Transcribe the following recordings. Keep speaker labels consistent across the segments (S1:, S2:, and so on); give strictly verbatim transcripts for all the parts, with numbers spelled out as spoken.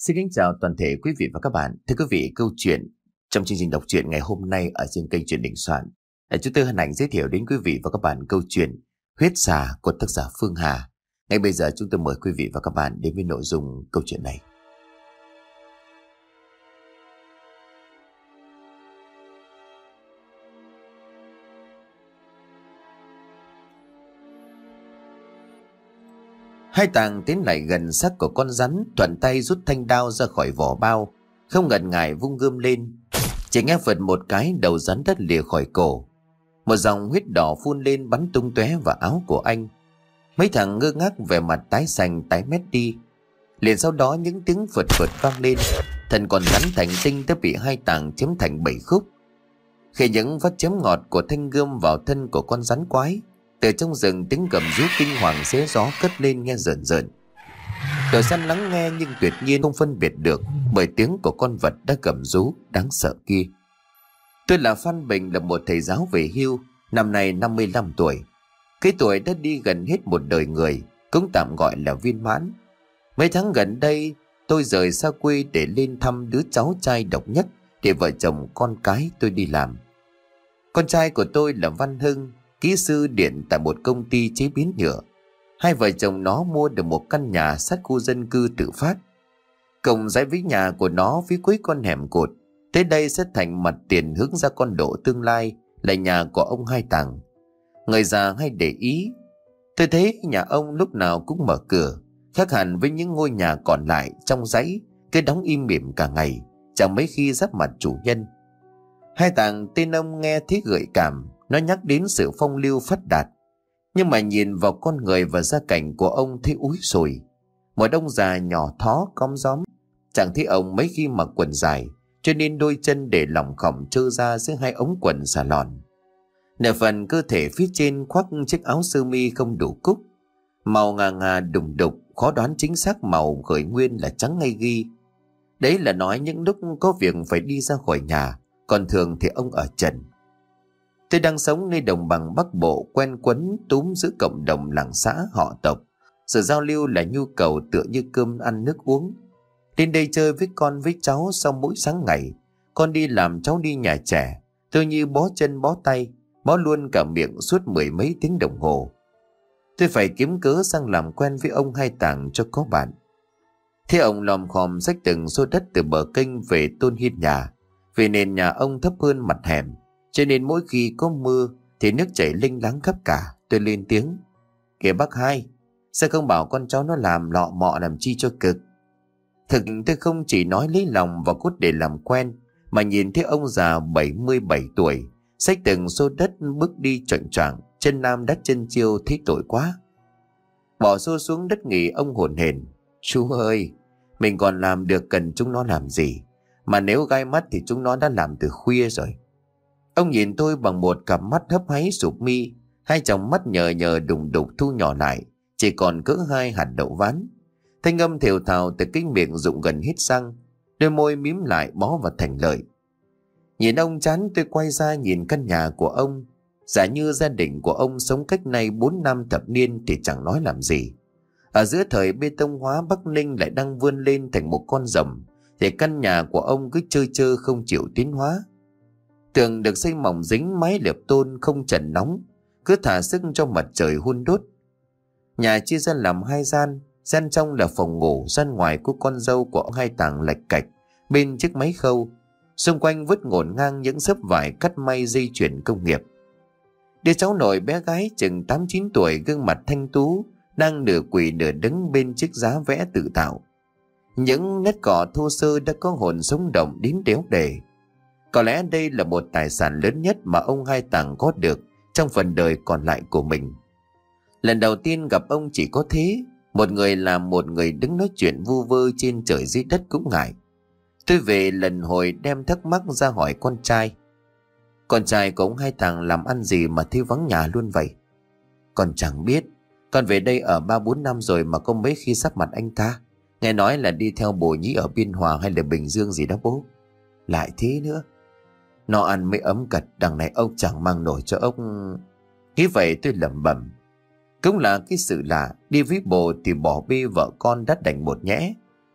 S1: Xin kính chào toàn thể quý vị và các bạn. Thưa quý vị, câu chuyện trong chương trình đọc truyện ngày hôm nay ở trên kênh Truyện Đình Soạn, chúng tôi hân hạnh giới thiệu đến quý vị và các bạn câu chuyện Huyết Xà của tác giả Phương Hà. Ngay bây giờ chúng tôi mời quý vị và các bạn đến với nội dung câu chuyện này. Hai Tàng tiến lại gần xác của con rắn, thuận tay rút thanh đao ra khỏi vỏ bao, không ngần ngại vung gươm lên. Chỉ nghe phật một cái, đầu rắn đất lìa khỏi cổ, một dòng huyết đỏ phun lên bắn tung tóe vào áo của anh. Mấy thằng ngơ ngác, vẻ mặt tái xanh tái mét đi. Liền sau đó những tiếng phượt phượt vang lên, thân con rắn thành tinh đã bị Hai Tàng chém thành bảy khúc. Khi những vết chém ngọt của thanh gươm vào thân của con rắn quái, từ trong rừng tiếng gầm rú kinh hoàng xé gió cất lên nghe rợn rợn. Đội săn lắng nghe nhưng tuyệt nhiên không phân biệt được, bởi tiếng của con vật đã gầm rú đáng sợ kia. Tôi là Phan Bình, là một thầy giáo về hưu, năm nay năm mươi lăm tuổi. Cái tuổi đã đi gần hết một đời người, cũng tạm gọi là viên mãn. Mấy tháng gần đây tôi rời xa quê để lên thăm đứa cháu trai độc nhất để vợ chồng con cái tôi đi làm. Con trai của tôi là Văn Hưng, kỹ sư điện tại một công ty chế biến nhựa. Hai vợ chồng nó mua được một căn nhà sát khu dân cư tự phát. Cổng dãy với nhà của nó phía cuối con hẻm cột, tới đây sẽ thành mặt tiền hướng ra con lộ tương lai là nhà của ông Hai Tàng. Người già hay để ý, tôi thấy nhà ông lúc nào cũng mở cửa, khác hẳn với những ngôi nhà còn lại trong dãy cứ đóng im mỉm cả ngày, chẳng mấy khi giáp mặt chủ nhân. Hai Tàng tên ông nghe thấy gợi cảm, nó nhắc đến sự phong lưu phát đạt, nhưng mà nhìn vào con người và gia cảnh của ông thấy úi sùi. Một ông già nhỏ thó cóm gióm, chẳng thấy ông mấy khi mặc quần dài, cho nên đôi chân để lỏng khỏng trơ ra giữa hai ống quần xà lòn. Nửa phần cơ thể phía trên khoác chiếc áo sơ mi không đủ cúc, màu ngà ngà đùng đục, khó đoán chính xác màu khởi nguyên là trắng hay ghi. Đấy là nói những lúc có việc phải đi ra khỏi nhà, còn thường thì ông ở trần. Tôi đang sống nơi đồng bằng Bắc Bộ, quen quấn túm giữa cộng đồng làng xã họ tộc. Sự giao lưu là nhu cầu tựa như cơm ăn nước uống. Đến đây chơi với con với cháu sau mỗi sáng ngày. Con đi làm, cháu đi nhà trẻ. Tôi như bó chân bó tay, bó luôn cả miệng suốt mười mấy tiếng đồng hồ. Tôi phải kiếm cớ sang làm quen với ông Hai Tàng cho có bạn. Thế ông lòm khòm xách từng xô đất từ bờ kênh về tôn hiên nhà. Vì nền nhà ông thấp hơn mặt hẻm, cho nên mỗi khi có mưa thì nước chảy linh láng khắp cả. Tôi lên tiếng: "Kìa bác Hai, sao không bảo con cháu nó làm lọ mọ làm chi cho cực?" Thực tôi không chỉ nói lấy lòng và cốt để làm quen, mà nhìn thấy ông già bảy mươi bảy tuổi xách từng xô đất bước đi choạng choạng, chân nam đắt chân chiêu, thấy tội quá. Bỏ xô xuống đất nghỉ, ông hổn hển: "Chú ơi, mình còn làm được cần chúng nó làm gì, mà nếu gai mắt thì chúng nó đã làm từ khuya rồi." Ông nhìn tôi bằng một cặp mắt hấp háy sụp mi, hai tròng mắt nhờ nhờ đùng đục thu nhỏ lại, chỉ còn cỡ hai hạt đậu ván. Thanh âm thều thào từ cái miệng rụng gần hết răng, đôi môi mím lại bó vào thành lợi. Nhìn ông chán, tôi quay ra nhìn căn nhà của ông. Giả như gia đình của ông sống cách nay bốn năm thập niên thì chẳng nói làm gì. Ở giữa thời bê tông hóa, Bắc Ninh lại đang vươn lên thành một con rồng, thì căn nhà của ông cứ trơ trơ không chịu tiến hóa. Tường được xây mỏng dính, mái lợp tôn không trần nóng, cứ thả sức cho mặt trời hun đốt. Nhà chia ra làm hai gian, gian trong là phòng ngủ, gian ngoài của con dâu của ông Hai Tàng lạch cạch bên chiếc máy khâu. Xung quanh vứt ngổn ngang những xấp vải cắt may dây chuyền công nghiệp. Đứa cháu nội bé gái chừng tám chín tuổi, gương mặt thanh tú, đang nửa quỳ nửa đứng bên chiếc giá vẽ tự tạo. Những nét cỏ thô sơ đã có hồn sống động đến đéo đề. Có lẽ đây là một tài sản lớn nhất mà ông Hai Tàng có được trong phần đời còn lại của mình. Lần đầu tiên gặp ông chỉ có thế, một người làm một người đứng nói chuyện vu vơ trên trời dưới đất cũng ngại. Tôi về lần hồi đem thắc mắc ra hỏi con trai: "Con trai của ông Hai Tàng làm ăn gì mà thấy vắng nhà luôn vậy?" "Con chẳng biết, con về đây ở ba bốn năm rồi mà không mấy khi sắp mặt anh ta. Nghe nói là đi theo bồ nhí ở Biên Hòa hay là Bình Dương gì đó bố." "Lại thế nữa, nó ăn mới ấm cật, đằng này ông chẳng mang nổi cho ông." Nghĩ vậy tôi lẩm bẩm. Cũng là cái sự lạ, đi với bồ thì bỏ bê vợ con đã đành một nhẽ,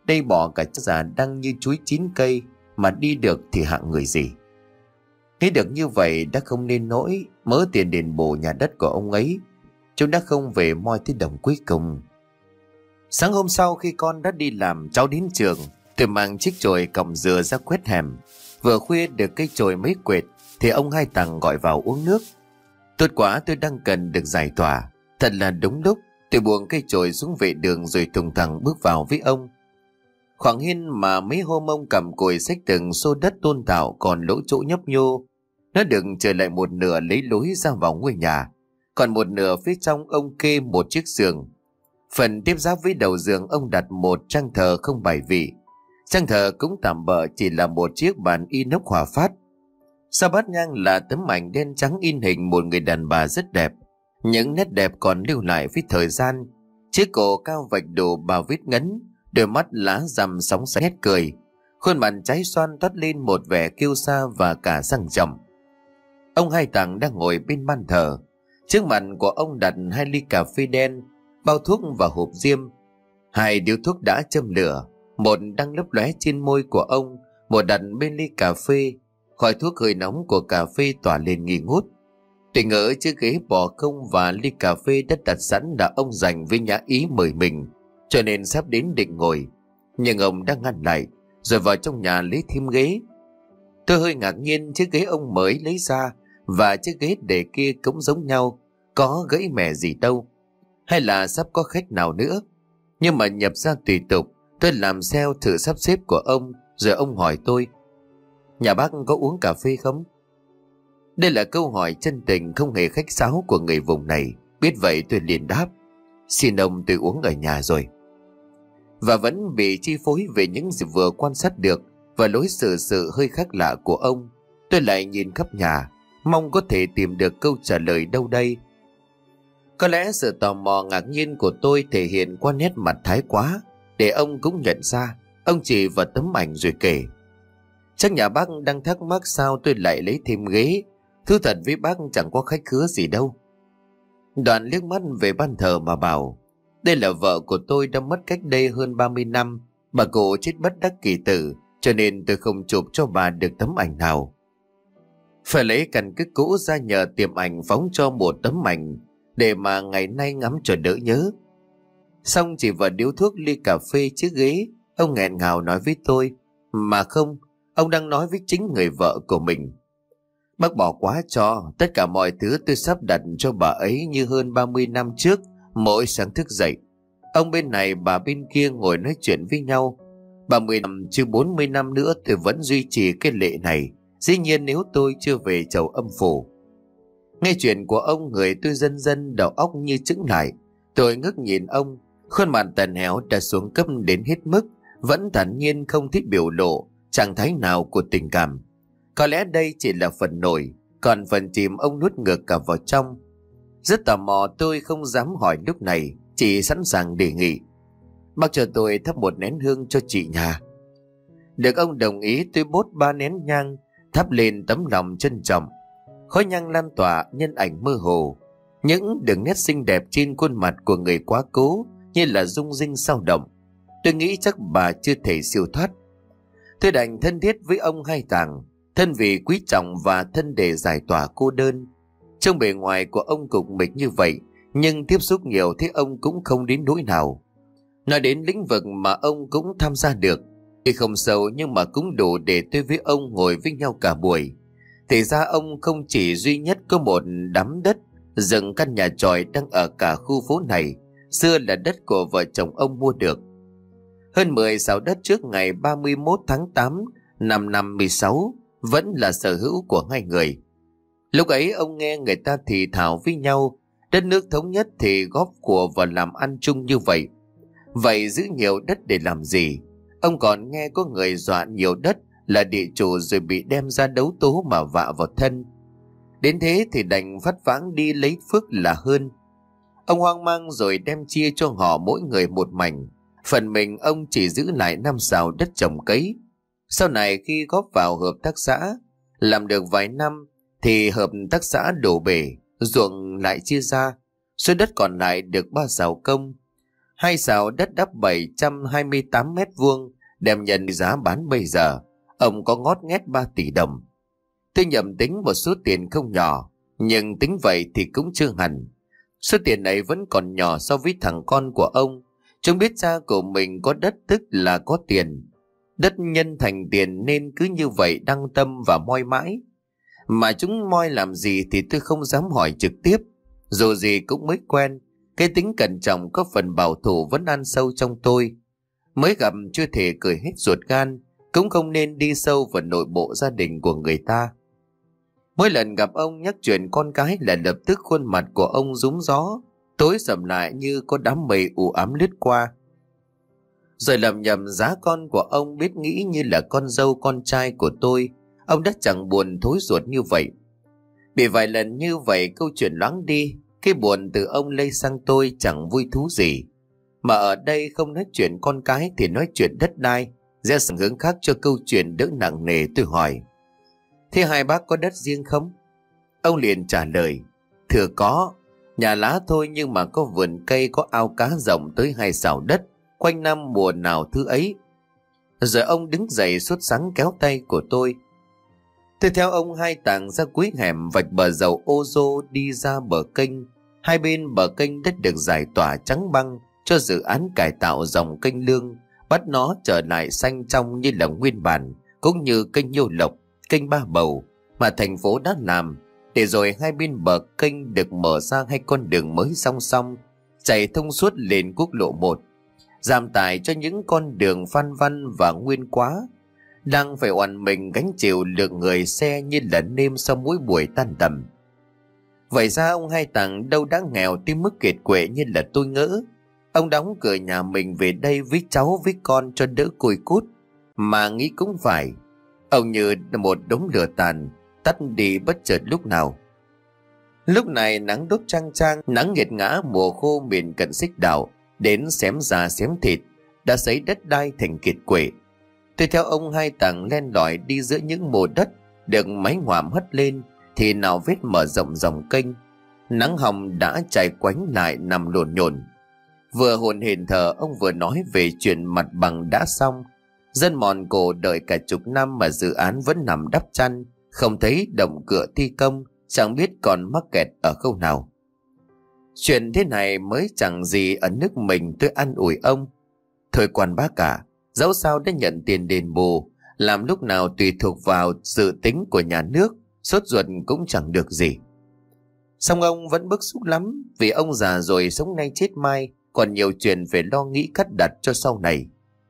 S1: Đây bỏ cả già đang như chuối chín cây mà đi được thì hạng người gì. Nghĩ được như vậy đã không nên nỗi, mớ tiền đền bù nhà đất của ông ấy, chúng đã không về moi tới đồng cuối cùng. Sáng hôm sau khi con đã đi làm, cháu đến trường, tôi mang chiếc chổi còng dừa ra quét hẻm. Vừa khuya được cây chổi mấy quệt thì ông Hai Tằng gọi vào uống nước. Tốt quá, tôi đang cần được giải tỏa. Thật là đúng lúc, tôi buông cây chổi xuống vệ đường rồi thùng thẳng bước vào với ông. Khoảng hiên mà mấy hôm ông cầm cùi xách từng xô đất tôn tạo còn lỗ chỗ nhấp nhô. Nó đừng trở lại một nửa lấy lối ra vào ngôi nhà, còn một nửa phía trong ông kê một chiếc giường. Phần tiếp giáp với đầu giường ông đặt một trang thờ không bài vị. Trang thờ cũng tạm bợ chỉ là một chiếc bàn inox hòa phát. Sau bát nhang là tấm ảnh đen trắng in hình một người đàn bà rất đẹp. Những nét đẹp còn lưu lại với thời gian. Chiếc cổ cao vạch đồ bà vết ngấn, đôi mắt lá rằm sóng sánh nét cười. Khuôn mặt trái xoan toát lên một vẻ kiêu sa và cả sang trọng. Ông Hai Tằng đang ngồi bên ban thờ. Trước mặt của ông đặt hai ly cà phê đen, bao thuốc và hộp diêm. Hai điếu thuốc đã châm lửa, một đang lấp lóe trên môi của ông, một đặt bên ly cà phê. Khói thuốc hơi nóng của cà phê tỏa lên nghi ngút. Tôi ngỡ chiếc ghế bò công và ly cà phê đã đặt sẵn đã ông dành với nhã ý mời mình, cho nên sắp đến định ngồi. Nhưng ông đang ngăn lại, rồi vào trong nhà lấy thêm ghế. Tôi hơi ngạc nhiên, chiếc ghế ông mới lấy ra và chiếc ghế để kia cũng giống nhau, có gãy mẻ gì đâu, hay là sắp có khách nào nữa. Nhưng mà nhập ra tùy tục, tôi làm theo thử sắp xếp của ông, rồi ông hỏi tôi: "Nhà bác có uống cà phê không?" Đây là câu hỏi chân tình không hề khách sáo của người vùng này. Biết vậy tôi liền đáp: "Xin ông, tôi uống ở nhà rồi." Và vẫn bị chi phối về những gì vừa quan sát được và lối xử sự hơi khác lạ của ông, tôi lại nhìn khắp nhà, mong có thể tìm được câu trả lời đâu đây. Có lẽ sự tò mò ngạc nhiên của tôi thể hiện qua nét mặt thái quá, để ông cũng nhận ra. Ông chỉ vào tấm ảnh rồi kể: "Chắc nhà bác đang thắc mắc sao tôi lại lấy thêm ghế. Thú thật với bác chẳng có khách khứa gì đâu." Đoạn liếc mắt về ban thờ mà bảo: "Đây là vợ của tôi đã mất cách đây hơn ba mươi năm. Bà cụ chết bất đắc kỳ tử, cho nên tôi không chụp cho bà được tấm ảnh nào. Phải lấy căn cứ cũ ra nhờ tiệm ảnh phóng cho một tấm ảnh, để mà ngày nay ngắm cho đỡ nhớ." Xong chỉ vào điếu thuốc, ly cà phê, chiếc ghế, ông nghẹn ngào nói với tôi: "Mà không, ông đang nói với chính người vợ của mình. Bác bỏ quá cho, tất cả mọi thứ tôi sắp đặt cho bà ấy như hơn ba mươi năm trước. Mỗi sáng thức dậy, ông bên này bà bên kia ngồi nói chuyện với nhau. ba mươi năm chứ bốn mươi năm nữa tôi vẫn duy trì cái lệ này, dĩ nhiên nếu tôi chưa về chầu âm phủ." Nghe chuyện của ông, người tôi dần dần đầu óc như chững lại. Tôi ngước nhìn ông, khuôn mặt tàn héo đã xuống cấp đến hết mức, vẫn thản nhiên không thích biểu lộ trạng thái nào của tình cảm. Có lẽ đây chỉ là phần nổi, còn phần chìm ông nuốt ngược cả vào trong. Rất tò mò, tôi không dám hỏi lúc này, chỉ sẵn sàng đề nghị: "Bác cho tôi thắp một nén hương cho chị nhà." Được ông đồng ý, tôi bốt ba nén nhang thắp lên tấm lòng trân trọng. Khói nhang lan tỏa, nhân ảnh mơ hồ, những đường nét xinh đẹp trên khuôn mặt của người quá cố như là rung rinh sao động. Tôi nghĩ chắc bà chưa thể siêu thoát. Tôi đành thân thiết với ông Hai Tằng, thân vì quý trọng và thân để giải tỏa cô đơn. Trong bề ngoài của ông cục mịch như vậy, nhưng tiếp xúc nhiều thế ông cũng không đến nỗi nào. Nói đến lĩnh vực mà ông cũng tham gia được, thì không sâu nhưng mà cũng đủ để tôi với ông ngồi với nhau cả buổi. Thì ra ông không chỉ duy nhất có một đám đất dựng căn nhà chòi đang ở cả khu phố này, xưa là đất của vợ chồng ông mua được. Hơn mười sào đất trước ngày ba mươi mốt tháng tám năm năm mười sáu vẫn là sở hữu của hai người. Lúc ấy ông nghe người ta thì thào với nhau, đất nước thống nhất thì góp của và làm ăn chung như vậy. Vậy giữ nhiều đất để làm gì? Ông còn nghe có người dọa nhiều đất là địa chủ rồi bị đem ra đấu tố mà vạ vào thân. Đến thế thì đành phát vãng đi lấy phước là hơn. Ông hoang mang rồi đem chia cho họ mỗi người một mảnh. Phần mình ông chỉ giữ lại năm sào đất trồng cấy. Sau này khi góp vào hợp tác xã, làm được vài năm thì hợp tác xã đổ bể, ruộng lại chia ra. Số đất còn lại được ba sào công. Hai xào đất đắp bảy trăm hai mươi tám mét vuông, đem nhận giá bán bây giờ, ông có ngót nghét ba tỷ đồng. Tôi nhầm tính một số tiền không nhỏ, nhưng tính vậy thì cũng chưa hẳn. Số tiền ấy vẫn còn nhỏ so với thằng con của ông. Chúng biết cha của mình có đất tức là có tiền. Đất nhân thành tiền nên cứ như vậy đăng tâm và moi mãi. Mà chúng moi làm gì thì tôi không dám hỏi trực tiếp. Dù gì cũng mới quen, cái tính cẩn trọng có phần bảo thủ vẫn ăn sâu trong tôi. Mới gặp chưa thể cười hết ruột gan, cũng không nên đi sâu vào nội bộ gia đình của người ta. Mỗi lần gặp ông nhắc chuyện con cái là lập tức khuôn mặt của ông rúng gió, tối sầm lại như có đám mây u ám lướt qua. Rồi lầm nhầm giá con của ông biết nghĩ như là con dâu con trai của tôi, ông đã chẳng buồn thối ruột như vậy. Bị vài lần như vậy câu chuyện loãng đi, cái buồn từ ông lây sang tôi chẳng vui thú gì. Mà ở đây không nói chuyện con cái thì nói chuyện đất đai, ra sang hướng khác cho câu chuyện đỡ nặng nề. Tôi hỏi: thế hai bác có đất riêng không? Ông liền trả lời: thưa có, nhà lá thôi nhưng mà có vườn cây, có ao cá rộng tới hai sào đất, quanh năm mùa nào thứ ấy. Rồi ông đứng dậy sốt sắng kéo tay của tôi. Tôi theo ông hai tàng ra cuối hẻm vạch bờ dầu ô rô đi ra bờ kênh. Hai bên bờ kênh đất được giải tỏa trắng băng cho dự án cải tạo dòng kênh Lương, bắt nó trở lại xanh trong như là nguyên bản, cũng như kênh Nhiêu Lộc, kênh Ba Bầu mà thành phố đã làm. Để rồi hai bên bờ kênh được mở ra hai con đường mới song song, chạy thông suốt lên quốc lộ một, giảm tải cho những con đường Phan Văn và Nguyên Quá đang phải oằn mình gánh chịu lượng người xe như là nêm sau mỗi buổi tan tầm. Vậy ra ông hai tàng đâu đã nghèo tới mức kiệt quệ như là tôi ngỡ. Ông đóng cửa nhà mình về đây với cháu với con cho đỡ cùi cút. Mà nghĩ cũng phải, ông như một đống lửa tàn tắt đi bất chợt lúc nào. Lúc này nắng đốt chang chang, nắng nghiệt ngã mùa khô miền cận xích đạo đến xém da xém thịt đã sấy đất đai thành kiệt quệ. Tôi theo ông hai tàng len lỏi đi giữa những mồ đất được máy ngoạm hất lên thì nào vết mở rộng dòng kênh. Nắng hồng đã trải quánh lại nằm lộn nhộn. Vừa hồn hển thở, ông vừa nói về chuyện mặt bằng đã xong. Dân mòn cổ đợi cả chục năm mà dự án vẫn nằm đắp chăn, không thấy động cửa thi công, chẳng biết còn mắc kẹt ở khâu nào. Chuyện thế này mới chẳng gì ở nước mình, tôi an ủi ông. Thôi quan bác cả, dẫu sao đã nhận tiền đền bù, làm lúc nào tùy thuộc vào dự tính của nhà nước, sốt ruột cũng chẳng được gì. Song ông vẫn bức xúc lắm, vì ông già rồi sống nay chết mai, còn nhiều chuyện phải lo nghĩ cắt đặt cho sau này.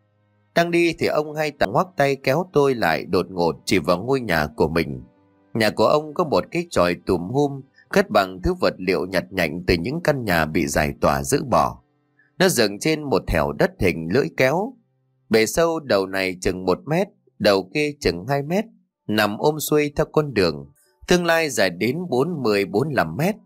S1: Đang đi thì ông hai tàng ngoắc tay kéo tôi lại đột ngột chỉ vào ngôi nhà của mình. Nhà của ông có một cái chòi tùm hum, cất bằng thứ vật liệu nhặt nhạnh từ những căn nhà bị giải tỏa dỡ bỏ. Nó dựng trên một thẻo đất hình lưỡi kéo. Bề sâu đầu này chừng một mét, đầu kia chừng hai mét, nằm ôm xuôi theo con đường, tương lai dài đến bốn mươi bốn mươi lăm mét.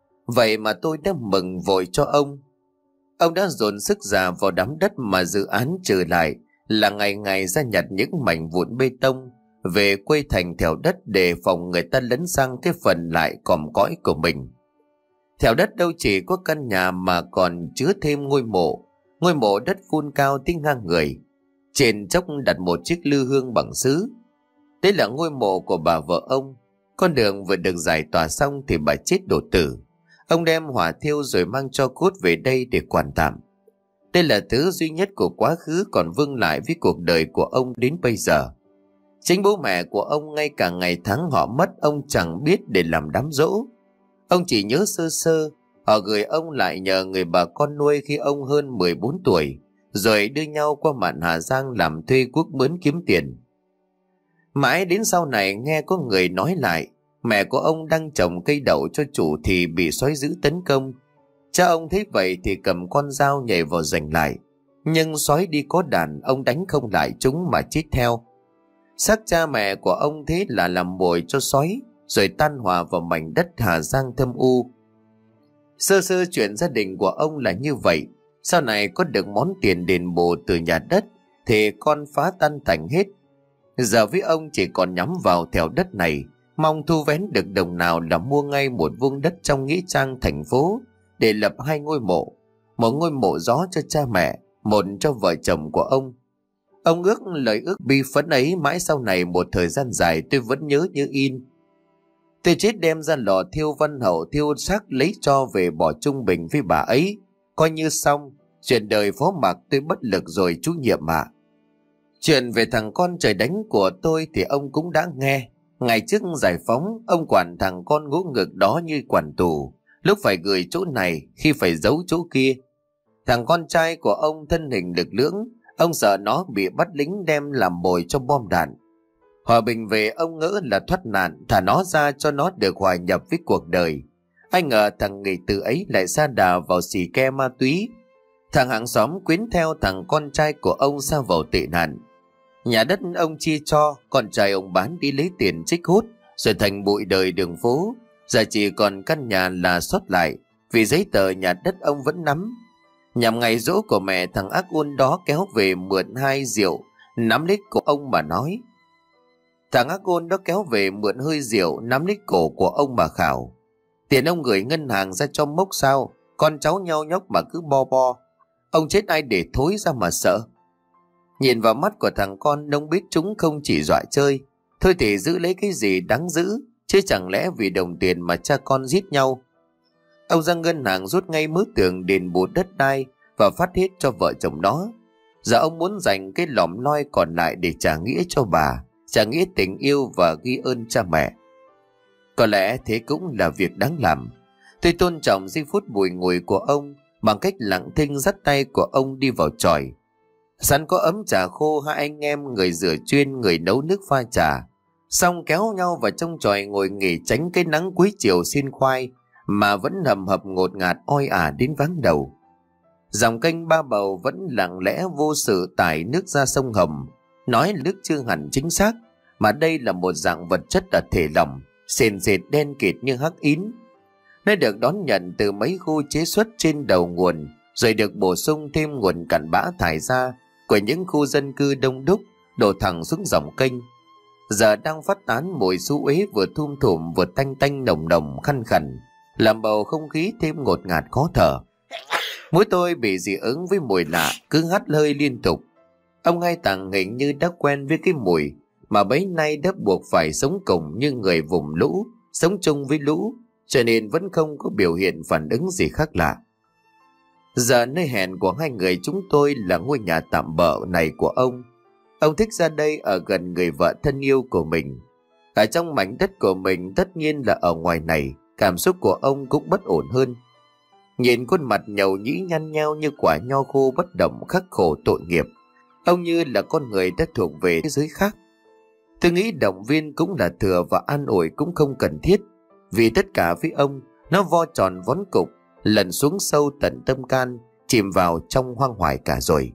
S1: Vậy mà tôi đã mừng vội cho ông. Ông đã dồn sức già vào đám đất mà dự án trừ lại là ngày ngày ra nhặt những mảnh vụn bê tông về quây thành thẻo đất để phòng người ta lấn sang cái phần lại còm cõi của mình. Thẻo đất đâu chỉ có căn nhà mà còn chứa thêm ngôi mộ, ngôi mộ đất phun cao tới ngang người. Trên chốc đặt một chiếc lư hương bằng sứ. Đây là ngôi mộ của bà vợ ông. Con đường vừa được giải tỏa xong thì bà chết đột tử. Ông đem hỏa thiêu rồi mang cho cốt về đây để quản tạm. Đây là thứ duy nhất của quá khứ còn vương lại với cuộc đời của ông đến bây giờ. Chính bố mẹ của ông ngay cả ngày tháng họ mất ông chẳng biết để làm đám giỗ. Ông chỉ nhớ sơ sơ, họ gửi ông lại nhờ người bà con nuôi khi ông hơn mười bốn tuổi, rồi đưa nhau qua mạn Hà Giang làm thuê cuốc mướn kiếm tiền. Mãi đến sau này nghe có người nói lại, mẹ của ông đang trồng cây đậu cho chủ thì bị sói dữ tấn công. Cha ông thấy vậy thì cầm con dao nhảy vào giành lại. Nhưng sói đi có đàn, ông đánh không lại chúng mà chết theo. Xác cha mẹ của ông thế là làm mồi cho sói, rồi tan hòa vào mảnh đất Hà Giang thâm u. Sơ sơ chuyện gia đình của ông là như vậy. Sau này có được món tiền đền bù từ nhà đất thì con phá tan tành hết. Giờ với ông chỉ còn nhắm vào thẻo đất này, mong thu vén được đồng nào là mua ngay một vuông đất trong nghĩa trang thành phố để lập hai ngôi mộ. một ngôi mộ gió cho cha mẹ, một cho vợ chồng của ông. Ông ước lời ước bi phấn ấy mãi sau này một thời gian dài tôi vẫn nhớ như in. Tôi chết đem ra lò thiêu văn hậu thiêu xác lấy tro về bỏ trung bình với bà ấy. Coi như xong, chuyện đời phó mặc tôi bất lực rồi chú Nhiệm ạ. Chuyện về thằng con trời đánh của tôi thì ông cũng đã nghe. Ngày trước giải phóng, ông quản thằng con ngỗ ngực đó như quản tù. Lúc phải gửi chỗ này, khi phải giấu chỗ kia. Thằng con trai của ông thân hình lực lưỡng, ông sợ nó bị bắt lính đem làm mồi cho bom đạn. Hòa bình về ông ngỡ là thoát nạn, thả nó ra cho nó được hòa nhập với cuộc đời. Ai ngờ thằng nghịch tử ấy lại sa đà vào xì ke ma túy. Thằng hàng xóm quyến theo thằng con trai của ông sa vào tệ nạn. Nhà đất ông chia cho, con trai ông bán đi lấy tiền trích hút, rồi thành bụi đời đường phố. Giờ chỉ còn căn nhà là sót lại, vì giấy tờ nhà đất ông vẫn nắm. Nhằm ngày giỗ của mẹ, thằng ác ôn đó kéo về mượn hai rượu, nắm lấy cổ ông mà nói. Thằng ác ôn đó kéo về mượn hơi rượu, nắm lấy cổ của ông mà khảo. Tiền ông gửi ngân hàng ra cho mốc sao, con cháu nhau nhóc mà cứ bo bo. Ông chết ai để thối ra mà sợ. Nhìn vào mắt của thằng con, ông biết chúng không chỉ dọa chơi. Thôi thì giữ lấy cái gì đáng giữ, chứ chẳng lẽ vì đồng tiền mà cha con giết nhau. Ông ra ngân hàng rút ngay mớ tiền đền bù đất đai và phát hết cho vợ chồng đó. Giờ ông muốn dành cái lỏm loi còn lại để trả nghĩa cho bà, trả nghĩa tình yêu và ghi ơn cha mẹ. Có lẽ thế cũng là việc đáng làm. Tôi tôn trọng giây phút bùi ngùi của ông bằng cách lặng thinh dắt tay của ông đi vào chòi. Sẵn có ấm trà khô, hai anh em người rửa chuyên, người nấu nước pha trà. Xong kéo nhau vào trong chòi ngồi nghỉ tránh cái nắng cuối chiều xiên khoai mà vẫn hầm hập ngột ngạt oi ả đến váng đầu. Dòng kênh Ba Bầu vẫn lặng lẽ vô sự tải nước ra sông Hồng. Nói nước chưa hẳn chính xác, mà đây là một dạng vật chất ở thể lỏng, sền sệt đen kịt như hắc ín. Nó được đón nhận từ mấy khu chế xuất trên đầu nguồn, rồi được bổ sung thêm nguồn cặn bã thải ra của những khu dân cư đông đúc, đổ thẳng xuống dòng kênh. Giờ đang phát tán mùi xú uế vừa thum thủm vừa tanh tanh nồng nồng khăn khẩn, làm bầu không khí thêm ngột ngạt khó thở. Mũi tôi bị dị ứng với mùi lạ, cứ hắt hơi liên tục. Ông Hai Tàng hình như đã quen với cái mùi mà bấy nay đã buộc phải sống cùng như người vùng lũ, sống chung với lũ, cho nên vẫn không có biểu hiện phản ứng gì khác lạ. Giờ nơi hẹn của hai người chúng tôi là ngôi nhà tạm bợ này của ông. Ông thích ra đây ở gần người vợ thân yêu của mình. Ở trong mảnh đất của mình, tất nhiên là ở ngoài này, cảm xúc của ông cũng bất ổn hơn. Nhìn khuôn mặt nhầu nhĩ nhăn nheo như quả nho khô bất động khắc khổ tội nghiệp, ông như là con người đã thuộc về thế giới khác. Tôi nghĩ động viên cũng là thừa và an ủi cũng không cần thiết, vì tất cả với ông, nó vo tròn vón cục, lần xuống sâu tận tâm can, chìm vào trong hoang hoài cả rồi.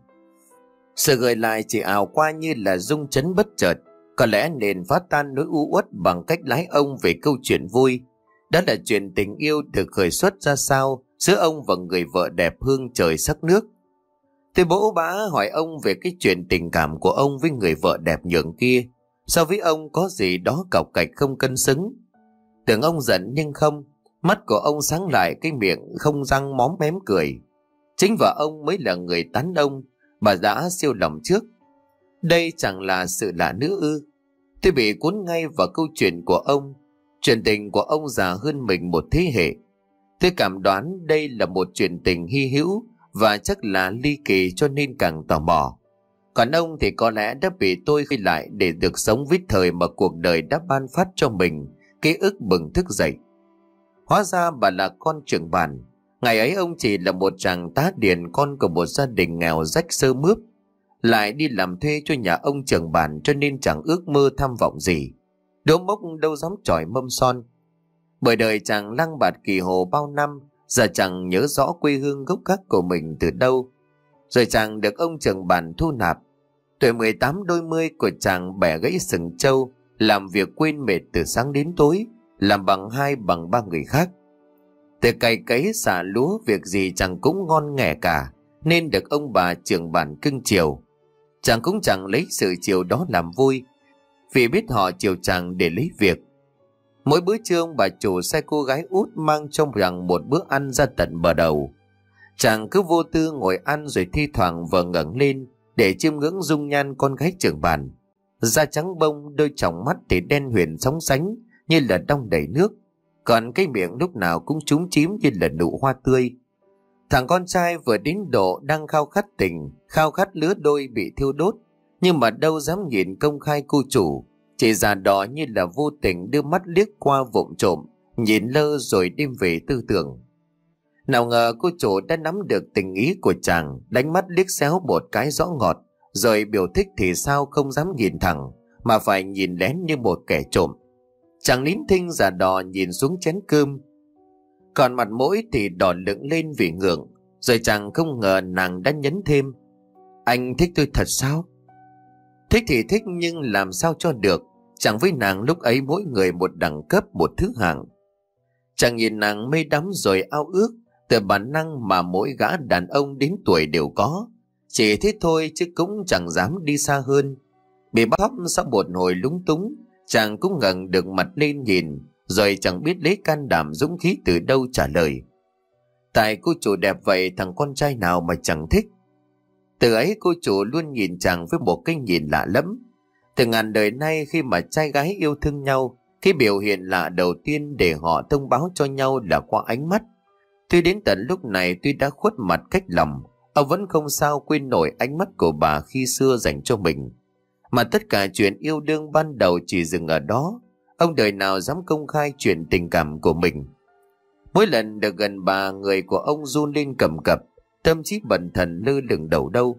S1: Sự gợi lại chỉ ảo qua như là rung chấn bất chợt, có lẽ nên phá tan nỗi u uất bằng cách lái ông về câu chuyện vui. Đó là chuyện tình yêu được khởi xuất ra sao giữa ông và người vợ đẹp hương trời sắc nước. Tôi bỗ bã hỏi ông về cái chuyện tình cảm của ông với người vợ đẹp nhường kia. So với ông có gì đó cọc cạch không cân xứng. Tưởng ông giận nhưng không, mắt của ông sáng lại, cái miệng không răng móm mém cười. Chính vợ ông mới là người tán ông, bà đã siêu lòng trước. Đây chẳng là sự lạ nữa ư? Tôi bị cuốn ngay vào câu chuyện của ông. Chuyện tình của ông già hơn mình một thế hệ. Tôi cảm đoán đây là một chuyện tình hy hữu và chắc là ly kỳ, cho nên càng tò mò. Còn ông thì có lẽ đã bị tôi khơi lại để được sống với thời mà cuộc đời đã ban phát cho mình, ký ức bừng thức dậy. Hóa ra bà là con trưởng bản. Ngày ấy ông chỉ là một chàng tá điền, con của một gia đình nghèo rách sơ mướp, lại đi làm thuê cho nhà ông trưởng bản, cho nên chẳng ước mơ tham vọng gì. Đỗ mốc đâu dám chọi mâm son. Bởi đời chàng lăng bạt kỳ hồ bao năm, giờ chẳng nhớ rõ quê hương gốc gác của mình từ đâu. Rồi chàng được ông trưởng bản thu nạp. Tuổi mười tám đôi mươi của chàng bẻ gãy sừng trâu, làm việc quên mệt từ sáng đến tối, làm bằng hai bằng ba người khác. Từ cày cấy xả lúa, việc gì chàng cũng ngon nghẻ cả, nên được ông bà trưởng bản cưng chiều. Chàng cũng chẳng lấy sự chiều đó làm vui, vì biết họ chiều chàng để lấy việc. Mỗi bữa trưa ông bà chủ sai cô gái út mang trong rằng một bữa ăn ra tận bờ đầu. Chàng cứ vô tư ngồi ăn rồi thi thoảng vờ ngẩng lên để chiêm ngưỡng dung nhan con gái trưởng bàn. Da trắng bông, đôi tròng mắt thì đen huyền sóng sánh như là đong đầy nước, còn cái miệng lúc nào cũng chúm chím như là nụ hoa tươi. Thằng con trai vừa đến độ đang khao khát tình, khao khát lứa đôi bị thiêu đốt, nhưng mà đâu dám nhìn công khai cô chủ, chỉ già đỏ như là vô tình đưa mắt liếc qua vụng trộm, nhìn lơ rồi đêm về tư tưởng. Nào ngờ cô chủ đã nắm được tình ý của chàng, đánh mắt liếc xéo một cái rõ ngọt, rồi biểu thích thì sao không dám nhìn thẳng, mà phải nhìn lén như một kẻ trộm. Chàng nín thinh già đò nhìn xuống chén cơm, còn mặt mũi thì đỏ lựng lên vì ngượng. Rồi chàng không ngờ nàng đã nhấn thêm: anh thích tôi thật sao? Thích thì thích, nhưng làm sao cho được. Chàng với nàng lúc ấy mỗi người một đẳng cấp, một thứ hạng. Chàng nhìn nàng mê đắm rồi ao ước, từ bản năng mà mỗi gã đàn ông đến tuổi đều có. Chỉ thế thôi chứ cũng chẳng dám đi xa hơn. Bị bắt thóp sau một hồi lúng túng, chàng cũng ngẩng được mặt lên nhìn, rồi chẳng biết lấy can đảm dũng khí từ đâu trả lời: tại cô chủ đẹp vậy, thằng con trai nào mà chẳng thích. Từ ấy cô chủ luôn nhìn chàng với một cái nhìn lạ lẫm. Từ ngàn đời nay khi mà trai gái yêu thương nhau, cái biểu hiện lạ đầu tiên để họ thông báo cho nhau là qua ánh mắt. Tuy đến tận lúc này tuy đã khuất mặt cách lòng, ông vẫn không sao quên nổi ánh mắt của bà khi xưa dành cho mình. Mà tất cả chuyện yêu đương ban đầu chỉ dừng ở đó. Ông đời nào dám công khai chuyện tình cảm của mình. Mỗi lần được gần bà, người của ông run lên cầm cập, tâm trí bần thần lơ lửng đầu đâu.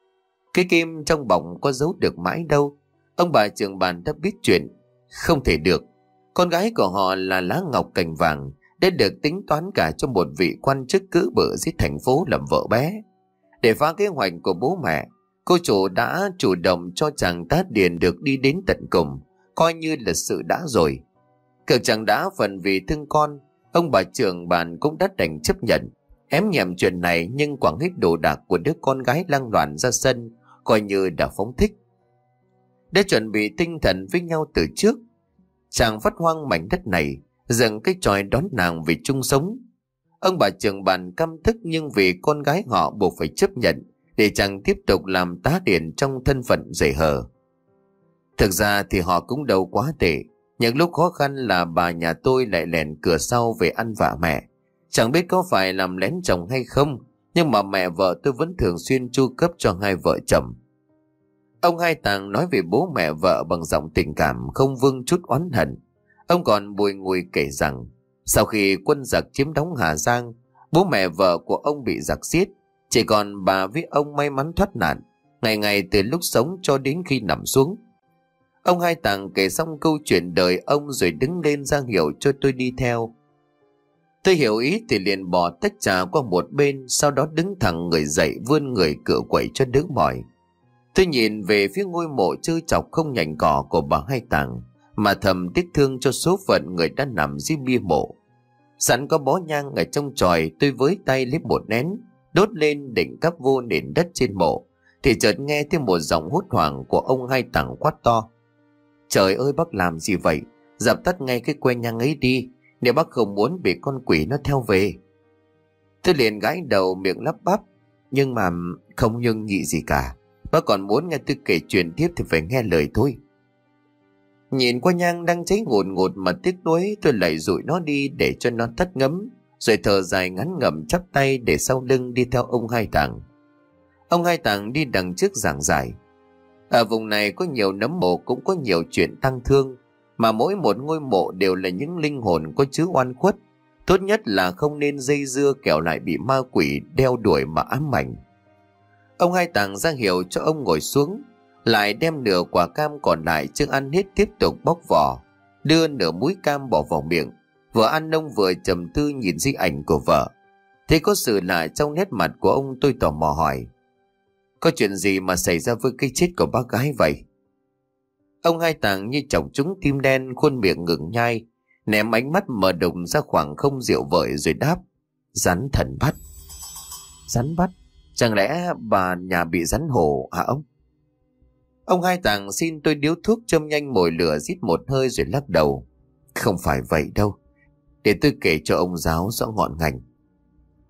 S1: Cái kim trong bọng có giấu được mãi đâu. Ông bà trưởng bàn đã biết chuyện. Không thể được. Con gái của họ là lá ngọc cành vàng, đã được tính toán cả cho một vị quan chức cữ bự dưới thành phố làm vợ bé. Để phá kế hoạch của bố mẹ, cô chủ đã chủ động cho chàng tá điền được đi đến tận cùng, coi như là sự đã rồi. Cực chẳng đã phần vì thương con, ông bà trưởng bàn cũng đã đành chấp nhận, ém nhẹm chuyện này, nhưng quẳng hết đồ đạc của đứa con gái lang loạn ra sân, coi như đã phóng thích. Để chuẩn bị tinh thần với nhau từ trước, chàng vắt hoang mảnh đất này, dựng cái chòi đón nàng về chung sống. Ông bà trưởng bàn căm tức, nhưng vì con gái họ buộc phải chấp nhận để chàng tiếp tục làm tá điền trong thân phận dày hờ. Thực ra thì họ cũng đâu quá tệ. Những lúc khó khăn là bà nhà tôi lại lèn cửa sau về ăn vạ mẹ. Chẳng biết có phải làm lén chồng hay không, nhưng mà mẹ vợ tôi vẫn thường xuyên chu cấp cho hai vợ chồng. Ông Hai Tàng nói về bố mẹ vợ bằng giọng tình cảm không vương chút oán hận. Ông còn bùi ngùi kể rằng sau khi quân giặc chiếm đóng Hà Giang, bố mẹ vợ của ông bị giặc giết, chỉ còn bà với ông may mắn thoát nạn, ngày ngày từ lúc sống cho đến khi nằm xuống. Ông Hai Tàng kể xong câu chuyện đời ông rồi đứng lên ra hiệu cho tôi đi theo. Tôi hiểu ý thì liền bỏ tách trà qua một bên, sau đó đứng thẳng người dậy vươn người cựa quậy cho đỡ mỏi. Tôi nhìn về phía ngôi mộ trơ chọc không nhành cỏ của bà Hai Tàng, mà thầm tiếc thương cho số phận người đã nằm dưới bia mộ. Sẵn có bó nhang ở trong chòi, tôi với tay lấy một nén, đốt lên định cắp vô nền đất trên mộ, thì chợt nghe thêm một giọng hốt hoảng của ông Hai Tàng quát to: trời ơi, bác làm gì vậy? Dập tắt ngay cái que nhang ấy đi, nếu bác không muốn bị con quỷ nó theo về. Tôi liền gãi đầu miệng lắp bắp: nhưng mà không nhưng nhị gì cả. Bác còn muốn nghe tôi kể chuyện tiếp thì phải nghe lời thôi. Nhìn qua nhang đang cháy ngùn ngụt mà tiếc nuối, tôi lại dụi nó đi để cho nó tắt ngấm, rồi thở dài ngắn ngẩm chắp tay để sau lưng đi theo ông Hai Tàng. Ông Hai Tàng đi đằng trước giảng giải: ở vùng này có nhiều nấm mộ, cũng có nhiều chuyện tang thương, mà mỗi một ngôi mộ đều là những linh hồn có chứa oan khuất. Tốt nhất là không nên dây dưa, kẻo lại bị ma quỷ đeo đuổi mà ám ảnh. Ông Hai Tàng ra hiệu cho ông ngồi xuống, lại đem nửa quả cam còn lại chưa ăn hết tiếp tục bóc vỏ, đưa nửa múi cam bỏ vào miệng. Vừa ăn ông vừa trầm tư nhìn di ảnh của vợ. Thế có sự lạ trong nét mặt của ông, tôi tò mò hỏi: có chuyện gì mà xảy ra với cái chết của bác gái vậy? Ông Hai Tàng như chọc trúng tim đen, khuôn miệng ngừng nhai, ném ánh mắt mờ đục ra khoảng không dịu vợi rồi đáp: rắn thần bắt. Rắn bắt? Chẳng lẽ bà nhà bị rắn hổ hả ông? Ông Hai Tàng xin tôi điếu thuốc châm nhanh mồi lửa, rít một hơi rồi lắc đầu: không phải vậy đâu, để tôi kể cho ông giáo rõ ngọn ngành.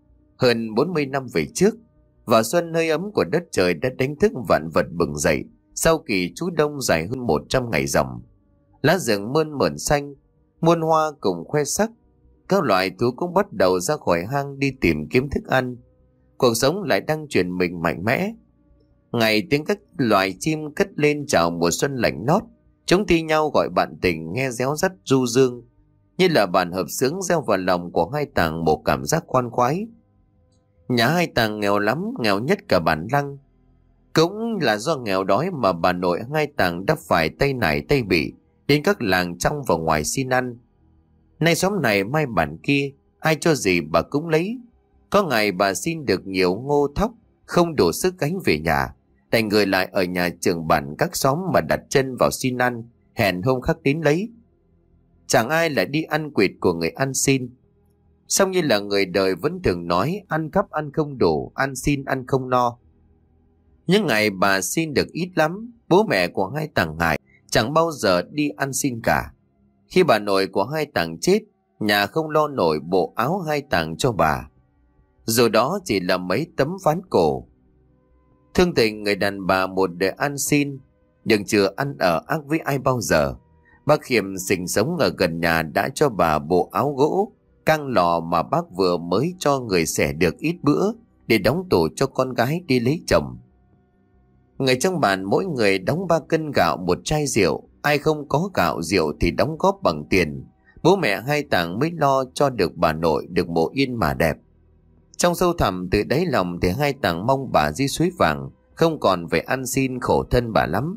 S1: Hơn bốn mươi năm về trước, vào xuân hơi ấm của đất trời đã đánh thức vạn vật bừng dậy sau kỳ trú đông dài hơn một trăm ngày ròng. Lá rừng mơn mởn xanh, muôn hoa cùng khoe sắc. Các loài thú cũng bắt đầu ra khỏi hang đi tìm kiếm thức ăn. Cuộc sống lại đang chuyển mình mạnh mẽ. Ngày tiếng các loài chim cất lên chào mùa xuân lạnh nót. Chúng thi nhau gọi bạn tình nghe réo rắt du dương, như là bản hợp xướng gieo vào lòng của hai Tàng một cảm giác khoan khoái. Nhà hai Tàng nghèo lắm, nghèo nhất cả bản Lăng. Cũng là do nghèo đói mà bà nội hai Tàng đã phải tay nải tay bị đến các làng trong và ngoài xin ăn. Nay xóm này mai bản kia, ai cho gì bà cũng lấy. Có ngày bà xin được nhiều ngô thóc, không đủ sức gánh về nhà, đành người lại ở nhà trường bản các xóm mà đặt chân vào xin ăn, hẹn hôm khác đến lấy. Chẳng ai lại đi ăn quỵt của người ăn xin. Song như là người đời vẫn thường nói, ăn cắp ăn không đủ, ăn xin ăn không no. Những ngày bà xin được ít lắm, bố mẹ của hai Tàng ngại, chẳng bao giờ đi ăn xin cả. Khi bà nội của hai Tàng chết, nhà không lo nổi bộ áo hai Tàng cho bà. Dù đó chỉ là mấy tấm ván cổ. Thương tình người đàn bà một đời ăn xin, nhưng chưa ăn ở ác với ai bao giờ. Bác Khiêm sinh sống ở gần nhà đã cho bà bộ áo gỗ, căng lò mà bác vừa mới cho người xẻ được ít bữa để đóng tủ cho con gái đi lấy chồng. Người trong bản mỗi người đóng ba cân gạo một chai rượu, ai không có gạo rượu thì đóng góp bằng tiền. Bố mẹ hai Tàng mới lo cho được bà nội được mộ yên mà đẹp. Trong sâu thẳm từ đáy lòng thì hai Tàng mong bà dưới suối vàng không còn phải ăn xin khổ thân bà lắm.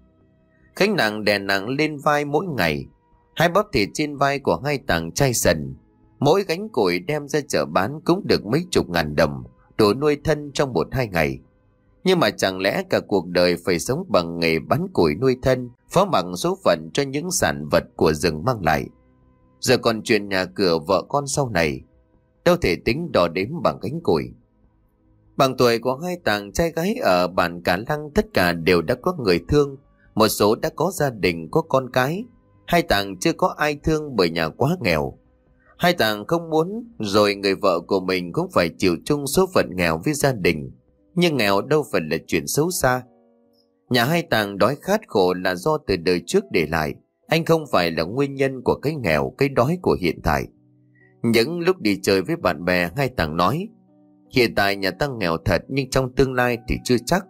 S1: Khánh nặng đè nặng lên vai mỗi ngày. Hai bắp thịt trên vai của hai Tàng chai sần. Mỗi gánh củi đem ra chợ bán cũng được mấy chục ngàn đồng, đủ nuôi thân trong một hai ngày. Nhưng mà chẳng lẽ cả cuộc đời phải sống bằng nghề bán củi nuôi thân, phó mặc số phận cho những sản vật của rừng mang lại. Giờ còn chuyện nhà cửa vợ con sau này, đâu thể tính đo đếm bằng gánh củi. Bằng tuổi của hai Tàng trai gái ở bản Cả Lăng tất cả đều đã có người thương, một số đã có gia đình có con cái. Hai Tàng chưa có ai thương bởi nhà quá nghèo. Hai Tàng không muốn rồi người vợ của mình cũng phải chịu chung số phận nghèo với gia đình. Nhưng nghèo đâu phải là chuyện xấu xa. Nhà hai Tàng đói khát khổ là do từ đời trước để lại. Anh không phải là nguyên nhân của cái nghèo, cái đói của hiện tại. Những lúc đi chơi với bạn bè, hai Tàng nói, hiện tại nhà ta nghèo thật nhưng trong tương lai thì chưa chắc.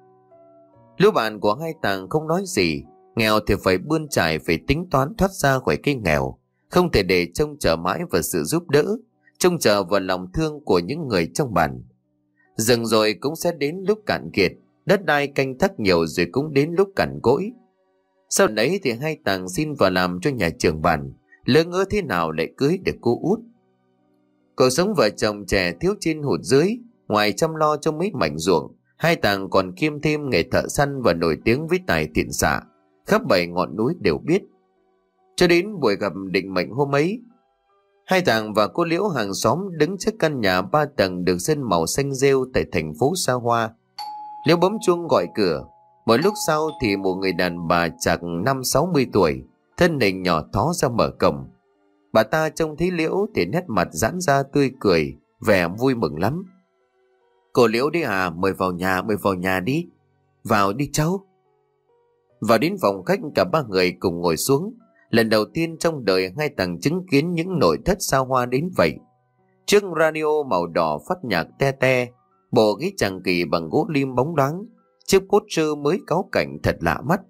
S1: Lũ bạn của hai Tàng không nói gì. Nghèo thì phải bươn trải, phải tính toán thoát ra khỏi cái nghèo. Không thể để trông chờ mãi vào sự giúp đỡ, trông chờ vào lòng thương của những người trong bản. Dần rồi cũng sẽ đến lúc cạn kiệt, đất đai canh tác nhiều rồi cũng đến lúc cằn cỗi. Sau đấy thì hai Tàng xin vào làm cho nhà trưởng bản, lỡ ngỡ thế nào lại cưới được cô út. Cuộc sống vợ chồng trẻ thiếu trên hụt dưới, ngoài chăm lo cho mấy mảnh ruộng, hai Tàng còn kiêm thêm nghề thợ săn và nổi tiếng với tài thiện xạ, khắp bảy ngọn núi đều biết. Cho đến buổi gặp định mệnh hôm ấy, hai Tàng và cô Liễu hàng xóm đứng trước căn nhà ba tầng được sơn màu xanh rêu tại thành phố xa hoa. Liễu bấm chuông gọi cửa. Một lúc sau thì một người đàn bà chạc năm sáu mươi tuổi, thân hình nhỏ thó ra mở cổng. Bà ta trông thấy Liễu thì nét mặt giãn ra tươi cười, vẻ vui mừng lắm. Cô Liễu đi à, mời vào nhà, mời vào nhà đi. Vào đi cháu. Vào đến phòng khách cả ba người cùng ngồi xuống. Lần đầu tiên trong đời hai Tàng chứng kiến những nội thất xa hoa đến vậy. Chiếc radio màu đỏ phát nhạc te te, bộ ghế chàng kỳ bằng gỗ lim bóng loáng, chiếc poster mới cáu cảnh thật lạ mắt.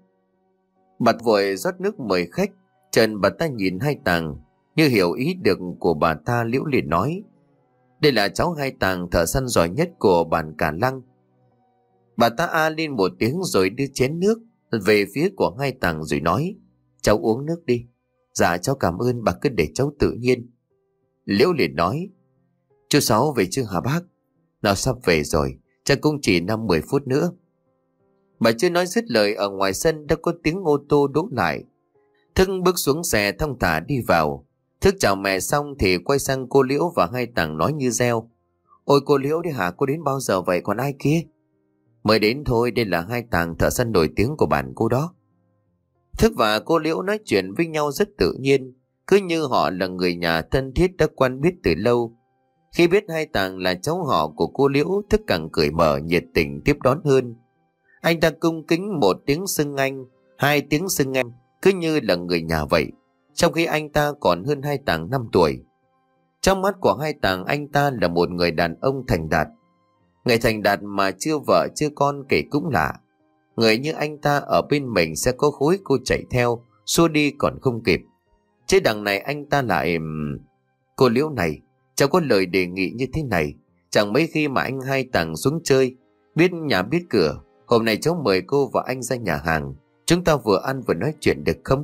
S1: Bà vội rót nước mời khách, trần bà ta nhìn hai Tàng, như hiểu ý được của bà ta. Liễu liền nói, đây là cháu hai Tàng thợ săn giỏi nhất của bản Cả Lăng. Bà ta a lên một tiếng rồi đưa chén nước về phía của hai Tàng rồi nói, cháu uống nước đi. Dạ cháu cảm ơn, bà cứ để cháu tự nhiên. Liễu liền nói, chú Sáu về chưa hả bác? Nào sắp về rồi, chắc cũng chỉ năm mười phút nữa. Bà chưa nói dứt lời, ở ngoài sân đã có tiếng ô tô đỗ lại. Thức bước xuống xe thong thả đi vào. Thức chào mẹ xong thì quay sang cô Liễu và hai Tàng nói như reo, ôi cô Liễu đi hả, cô đến bao giờ vậy, còn ai kia? Mới đến thôi, đây là hai Tàng thợ săn nổi tiếng của bản cô đó. Thức và cô Liễu nói chuyện với nhau rất tự nhiên, cứ như họ là người nhà thân thiết đã quen biết từ lâu. Khi biết hai Tàng là cháu họ của cô Liễu, Thức càng cởi mở nhiệt tình tiếp đón hơn. Anh ta cung kính một tiếng xưng anh, hai tiếng xưng em, cứ như là người nhà vậy, trong khi anh ta còn hơn hai Tàng năm tuổi. Trong mắt của hai Tàng, anh ta là một người đàn ông thành đạt. Người thành đạt mà chưa vợ chưa con kể cũng lạ. Người như anh ta ở bên mình sẽ có khối cô chạy theo, xua đi còn không kịp. Chứ đằng này anh ta lại... Cô Liễu này, cháu có lời đề nghị như thế này. Chẳng mấy khi mà anh hai Tàng xuống chơi, biết nhà biết cửa, hôm nay cháu mời cô và anh ra nhà hàng, chúng ta vừa ăn vừa nói chuyện được không?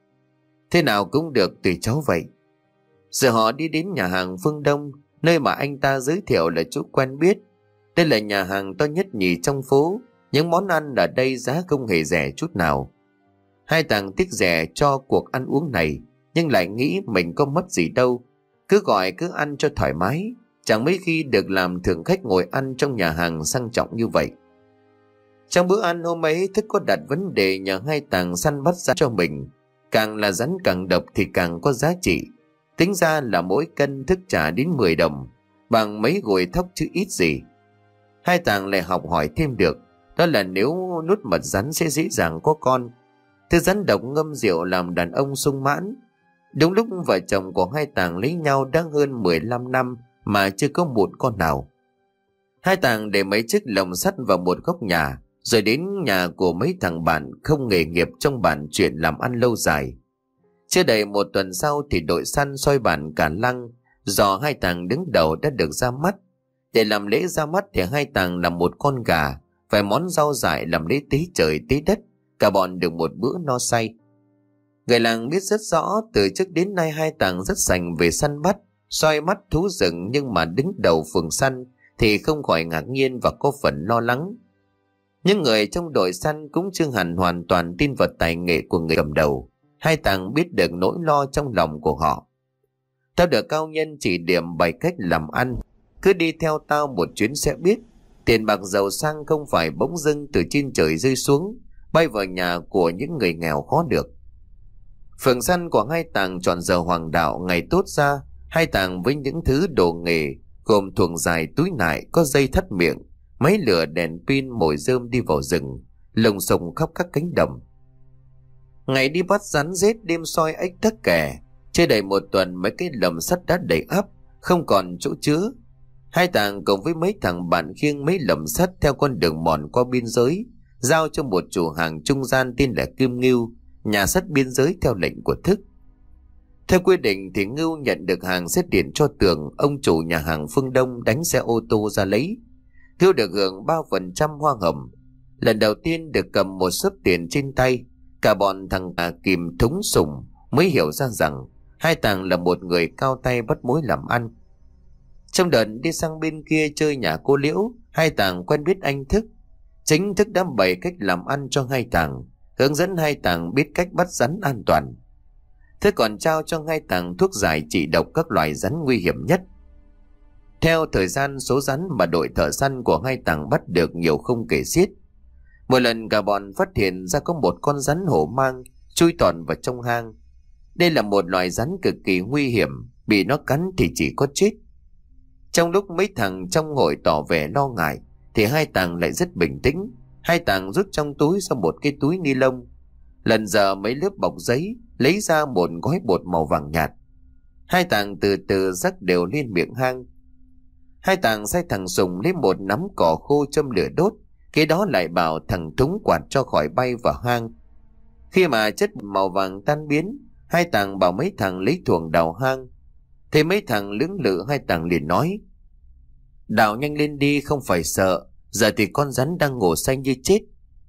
S1: Thế nào cũng được, tùy cháu vậy. Giờ họ đi đến nhà hàng Phương Đông, nơi mà anh ta giới thiệu là chỗ quen biết. Đây là nhà hàng to nhất nhì trong phố, những món ăn ở đây giá không hề rẻ chút nào. Hai Tàng tiếc rẻ cho cuộc ăn uống này, nhưng lại nghĩ mình có mất gì đâu, cứ gọi cứ ăn cho thoải mái. Chẳng mấy khi được làm thượng khách ngồi ăn trong nhà hàng sang trọng như vậy. Trong bữa ăn hôm ấy, Thức có đặt vấn đề nhờ hai Tàng săn bắt rắn cho mình. Càng là rắn càng độc thì càng có giá trị. Tính ra là mỗi cân Thức trả đến mười đồng, bằng mấy gùi thóc chứ ít gì. Hai Tàng lại học hỏi thêm được, đó là nếu nuốt mật rắn sẽ dễ dàng có con. Thứ rắn độc ngâm rượu làm đàn ông sung mãn. Đúng lúc vợ chồng của hai Tàng lấy nhau đã hơn mười lăm năm mà chưa có một con nào. Hai Tàng để mấy chiếc lồng sắt vào một góc nhà, rồi đến nhà của mấy thằng bạn không nghề nghiệp trong bản chuyện làm ăn lâu dài. Chưa đầy một tuần sau thì đội săn soi bản cả lăng do hai Tàng đứng đầu đã được ra mắt. Để làm lễ ra mắt thì hai Tàng làm một con gà, vài món rau dại làm lễ tế trời tế đất, cả bọn được một bữa no say. Người làng biết rất rõ từ trước đến nay hai Tàng rất sành về săn bắt, soi mắt thú rừng, nhưng mà đứng đầu phường săn thì không khỏi ngạc nhiên và có phần lo lắng. Những người trong đội săn cũng chưa hẳn hoàn toàn tin vào tài nghệ của người cầm đầu. Hai Tàng biết được nỗi lo trong lòng của họ. Tao được cao nhân chỉ điểm bài cách làm ăn, cứ đi theo tao một chuyến sẽ biết. Tiền bạc giàu sang không phải bỗng dưng từ trên trời rơi xuống, bay vào nhà của những người nghèo khó được. Phường săn của hai Tàng chọn giờ hoàng đạo ngày tốt ra. Hai Tàng với những thứ đồ nghề gồm thuồng dài, túi nải, có dây thắt miệng, máy lửa, đèn pin, mồi rơm đi vào rừng, lồng sồng khắp các cánh đồng. Ngày đi bắt rắn rết, đêm soi ếch tắc kè. Chưa đầy một tuần mấy cái lồng sắt đã đầy ắp, không còn chỗ chứa. Hai Tàng cùng với mấy thằng bạn khiêng mấy lồng sắt theo con đường mòn qua biên giới, giao cho một chủ hàng trung gian tên là Kim Ngưu, nhà sắt biên giới theo lệnh của Thức. Theo quy định thì Ngưu nhận được hàng sẽ điện cho Tường, ông chủ nhà hàng Phương Đông, đánh xe ô tô ra lấy. Ngưu được hưởng ba phần trăm hoa hồng. Lần đầu tiên được cầm một xấp tiền trên tay, cả bọn thằng à kìm thúng sùng mới hiểu ra rằng hai Tàng là một người cao tay bắt mối làm ăn. Trong đợt đi sang bên kia chơi nhà cô Liễu, hai Tàng quen biết anh Thức. Chính Thức đã bày cách làm ăn cho hai Tàng, hướng dẫn hai Tàng biết cách bắt rắn an toàn. Thức còn trao cho hai Tàng thuốc giải trị độc các loài rắn nguy hiểm nhất. Theo thời gian, số rắn mà đội thợ săn của hai Tàng bắt được nhiều không kể xiết. Một lần cả bọn phát hiện ra có một con rắn hổ mang chui tọt vào trong hang. Đây là một loài rắn cực kỳ nguy hiểm, bị nó cắn thì chỉ có chết. Trong lúc mấy thằng trong hội tỏ vẻ lo ngại thì hai Tàng lại rất bình tĩnh. Hai Tàng rút trong túi ra một cái túi ni lông, lần giờ mấy lớp bọc giấy, lấy ra một gói bột màu vàng nhạt. Hai Tàng từ từ rắc đều lên miệng hang. Hai Tàng sai thằng Sùng lấy một nắm cỏ khô châm lửa đốt, cái đó lại bảo thằng Thúng quạt cho khỏi bay vào hang. Khi mà chất màu vàng tan biến, hai Tàng bảo mấy thằng lấy thuồng đào hang. Thế mấy thằng lưỡng lự, hai Tàng liền nói: "Đào nhanh lên đi, không phải sợ, giờ thì con rắn đang ngủ say như chết."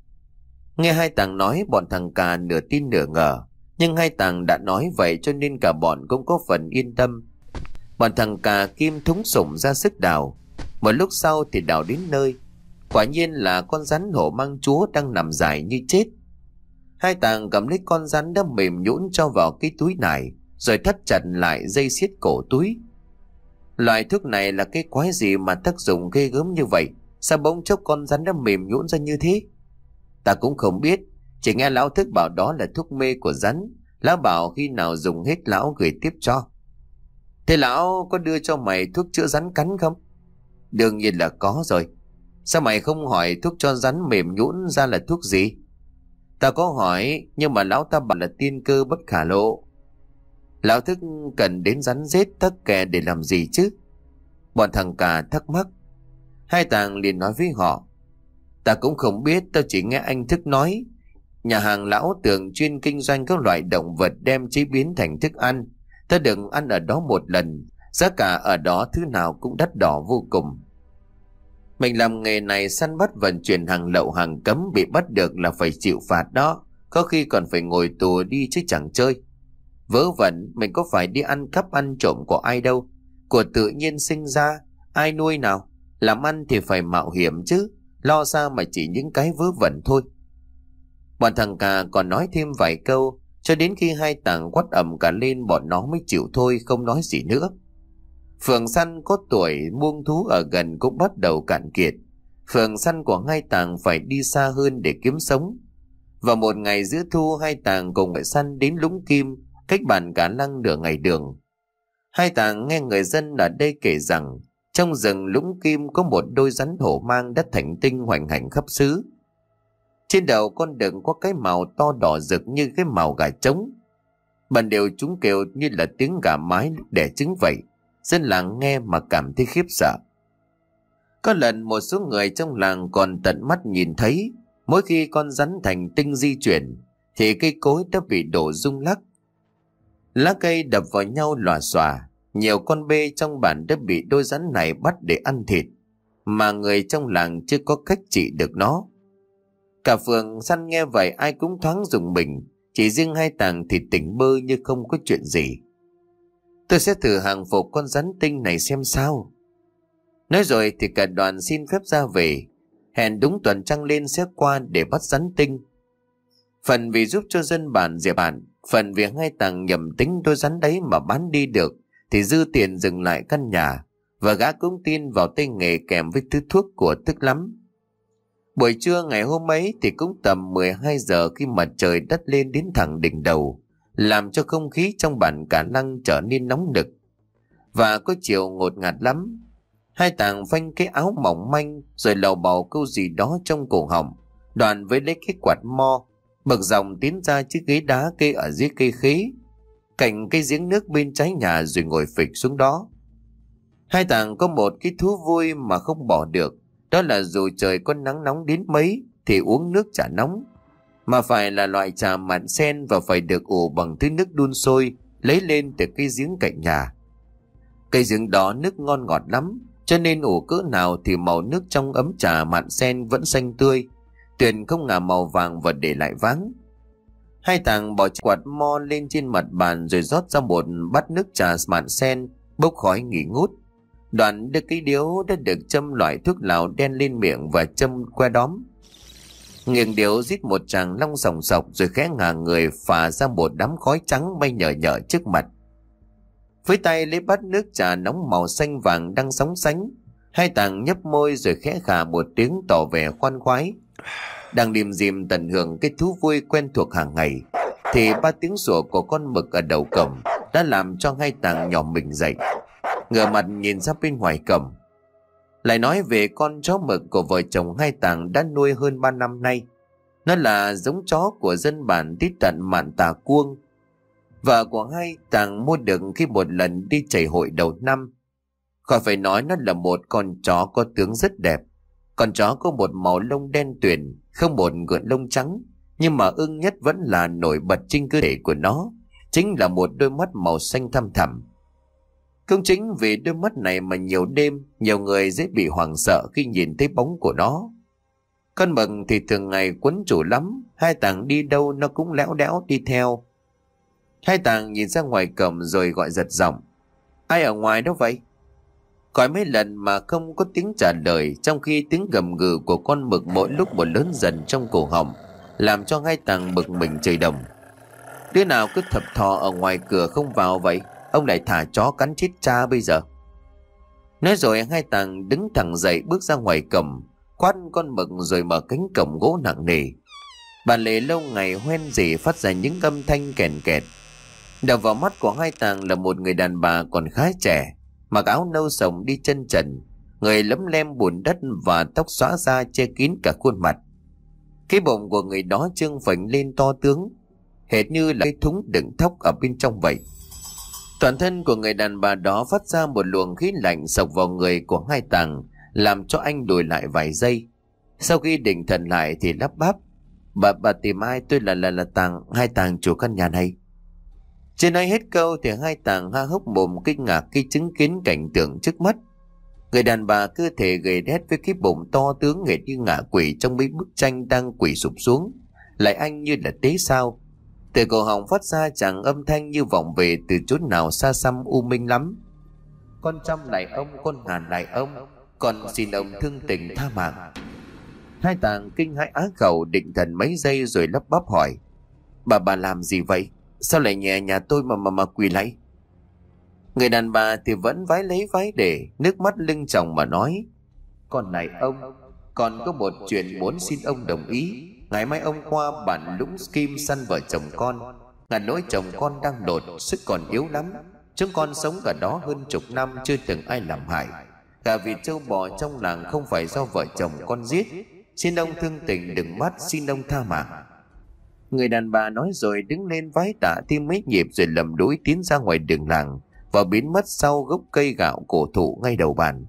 S1: Nghe hai Tàng nói, bọn thằng Cà nửa tin nửa ngờ, nhưng hai Tàng đã nói vậy cho nên cả bọn cũng có phần yên tâm. Bọn thằng Cà Kim Thúng Sủng ra sức đào. Một lúc sau thì đào đến nơi, quả nhiên là con rắn hổ mang chúa đang nằm dài như chết. Hai Tàng cầm lấy con rắn đã mềm nhũn cho vào cái túi nải, rồi thắt chặt lại dây xiết cổ túi. Loại thuốc này là cái quái gì mà tác dụng ghê gớm như vậy? Sao bỗng chốc con rắn đã mềm nhũn ra như thế? Ta cũng không biết, chỉ nghe lão Thức bảo đó là thuốc mê của rắn. Lão bảo khi nào dùng hết lão gửi tiếp cho. Thế lão có đưa cho mày thuốc chữa rắn cắn không? Đương nhiên là có rồi. Sao mày không hỏi thuốc cho rắn mềm nhũn ra là thuốc gì? Ta có hỏi, nhưng mà lão ta bảo là tiên cơ bất khả lộ. Lão thức cần đến rắn rết tắc kè để làm gì chứ? Bọn thằng cả thắc mắc. Hai Tàng liền nói với họ. Ta cũng không biết, tao chỉ nghe anh Thức nói. Nhà hàng lão Tường chuyên kinh doanh các loại động vật đem chế biến thành thức ăn. Ta đừng ăn ở đó một lần. Giá cả ở đó thứ nào cũng đắt đỏ vô cùng. Mình làm nghề này săn bắt vận chuyển hàng lậu hàng cấm, bị bắt được là phải chịu phạt đó. Có khi còn phải ngồi tù đi chứ chẳng chơi. Vớ vẩn, mình có phải đi ăn cắp ăn trộm của ai đâu. Của tự nhiên sinh ra, ai nuôi nào? Làm ăn thì phải mạo hiểm chứ. Lo sao mà chỉ những cái vớ vẩn thôi. Bọn thằng cà còn nói thêm vài câu, cho đến khi hai Tàng quát ầm cả lên, bọn nó mới chịu thôi, không nói gì nữa. Phường săn có tuổi muông thú ở gần cũng bắt đầu cạn kiệt. Phường săn của hai Tàng phải đi xa hơn để kiếm sống. Vào một ngày giữa thu, hai Tàng cùng phải săn đến Lũng Kim, cách bản Cả Lăng nửa ngày đường. Hai Tàng nghe người dân ở đây kể rằng trong rừng Lũng Kim có một đôi rắn hổ mang đã thành tinh hoành hành khắp xứ. Trên đầu con đực có cái màu to đỏ rực như cái màu gà trống. Ban đều chúng kêu như là tiếng gà mái lúc đẻ trứng vậy. Dân làng nghe mà cảm thấy khiếp sợ. Có lần một số người trong làng còn tận mắt nhìn thấy, mỗi khi con rắn thành tinh di chuyển thì cây cối đã bị đổ rung lắc. Lá cây đập vào nhau lòa xòa. Nhiều con bê trong bản đã bị đôi rắn này bắt để ăn thịt, mà người trong làng chưa có cách trị được nó. Cả phường săn nghe vậy ai cũng thoáng rùng mình. Chỉ riêng hai Tàng thì tỉnh bơ như không có chuyện gì. Tôi sẽ thử hàng phục con rắn tinh này xem sao. Nói rồi thì cả đoàn xin phép ra về. Hẹn đúng tuần trăng lên sẽ qua để bắt rắn tinh. Phần vì giúp cho dân bản dẹp hạn, phần vì hai Tàng nhầm tính đôi rắn đấy mà bán đi được thì dư tiền dừng lại căn nhà. Và gã cũng tin vào tay nghề kèm với thứ thuốc của Thức lắm. Buổi trưa ngày hôm ấy thì cũng tầm mười hai giờ khi mặt trời đắt lên đến thẳng đỉnh đầu, làm cho không khí trong bản Cả Lăng trở nên nóng nực. Và có chiều ngột ngạt lắm. Hai Tàng phanh cái áo mỏng manh rồi lầu bầu câu gì đó trong cổ họng. Đoàn với lấy cái quạt mo, bực dòng tiến ra chiếc ghế đá kê ở dưới cây khế, cạnh cây giếng nước bên trái nhà rồi ngồi phịch xuống đó. Hai Tàng có một cái thú vui mà không bỏ được. Đó là dù trời có nắng nóng đến mấy thì uống nước trà nóng. Mà phải là loại trà mạn sen và phải được ủ bằng thứ nước đun sôi lấy lên từ cây giếng cạnh nhà. Cây giếng đó nước ngon ngọt lắm, cho nên ủ cỡ nào thì màu nước trong ấm trà mạn sen vẫn xanh tươi, tuyền không ngả màu vàng và để lại váng. Hai Tàng bỏ quạt mo lên trên mặt bàn rồi rót ra một bát nước trà mạn sen bốc khói nghỉ ngút. Đoàn đưa cái điếu đã được châm loại thuốc lào đen lên miệng và châm que đóm. Nghiêng điếu rít một tràng long sòng sọc rồi khẽ ngả người phả ra một đám khói trắng bay nhờ nhờ trước mặt. Với tay lấy bát nước trà nóng màu xanh vàng đang sóng sánh, hai Tàng nhấp môi rồi khẽ khà một tiếng tỏ vẻ khoan khoái. Đang điềm dìm tận hưởng cái thú vui quen thuộc hàng ngày thì ba tiếng sủa của con mực ở đầu cổng đã làm cho hai Tàng nhòm mình dậy, ngửa mặt nhìn ra bên ngoài cổng. Lại nói về con chó mực của vợ chồng hai Tàng đã nuôi hơn ba năm nay. Nó là giống chó của dân bản tít tận Mạn Tà Cuông. Vợ của hai Tàng mua được khi một lần đi chảy hội đầu năm. Khỏi phải nói nó là một con chó có tướng rất đẹp. Con chó có một màu lông đen tuyền, không một gợn lông trắng. Nhưng mà ưng nhất vẫn là nổi bật trên cơ thể của nó, chính là một đôi mắt màu xanh thăm thẳm. Cũng chính vì đôi mắt này mà nhiều đêm nhiều người dễ bị hoảng sợ khi nhìn thấy bóng của nó. Con mực thì thường ngày quấn chủ lắm, hai Tàng đi đâu nó cũng léo đéo đi theo. Hai Tàng nhìn ra ngoài cổng rồi gọi giật giọng. Ai ở ngoài đó vậy? Gọi mấy lần mà không có tiếng trả lời, trong khi tiếng gầm gừ của con mực mỗi lúc một lớn dần trong cổ họng, làm cho hai Tàng bực mình trời đồng. Đứa nào cứ thập thò ở ngoài cửa không vào vậy? Ông lại thả chó cắn chết cha bây giờ. Nói rồi hai Tàng đứng thẳng dậy bước ra ngoài cổng, quát con mực rồi mở cánh cổng gỗ nặng nề. Bàn lề lâu ngày hoen rỉ phát ra những âm thanh kèn kẹt. Đập vào mắt của hai Tàng là một người đàn bà còn khá trẻ, mặc áo nâu sồng đi chân trần, người lấm lem bùn đất và tóc xõa ra che kín cả khuôn mặt. Cái bụng của người đó trương phình lên to tướng, hệt như là cái thúng đựng thóc ở bên trong vậy. Toàn thân của người đàn bà đó phát ra một luồng khí lạnh sộc vào người của hai Tàng, làm cho anh lùi lại vài giây. Sau khi định thần lại thì lắp bắp: Bà bà tìm ai? Tôi là là là Tàng, hai Tàng chủ căn nhà này. Chưa nói hết câu thì hai Tàng há hốc mồm kinh ngạc khi chứng kiến cảnh tượng trước mắt. Người đàn bà cơ thể gầy đét với cái bụng to tướng hệt như ngạ quỷ trong mấy bức tranh đang quỳ sụp xuống, lại anh như là tế sao. Từ cổ họng phát ra chàng âm thanh như vọng về từ chốn nào xa xăm u minh lắm: Con trăm lại ông, con ngàn lại ông, còn xin ông thương tình tha mạng. Hai Tàng kinh hãi á khẩu, định thần mấy giây rồi lắp bắp hỏi: Bà bà làm gì vậy? Sao lại nhẹ nhà tôi mà mà mà quỳ lạy? Người đàn bà thì vẫn vái lấy vái để, nước mắt lưng tròng mà nói: Con này ông, còn có một chuyện muốn xin ông đồng ý. Ngày mai ông qua bản Lũng Kim săn vợ chồng con. Ngàn nỗi chồng con đang đột, sức còn yếu lắm. Chúng con sống ở đó hơn chục năm chưa từng ai làm hại. Cả vịt trâu bò trong làng không phải do vợ chồng con giết. Xin ông thương tình đừng bắt, xin ông tha mạng. Người đàn bà nói rồi đứng lên vái tạ thêm mấy nhịp rồi lầm đuổi tiến ra ngoài đường làng và biến mất sau gốc cây gạo cổ thụ ngay đầu bàn.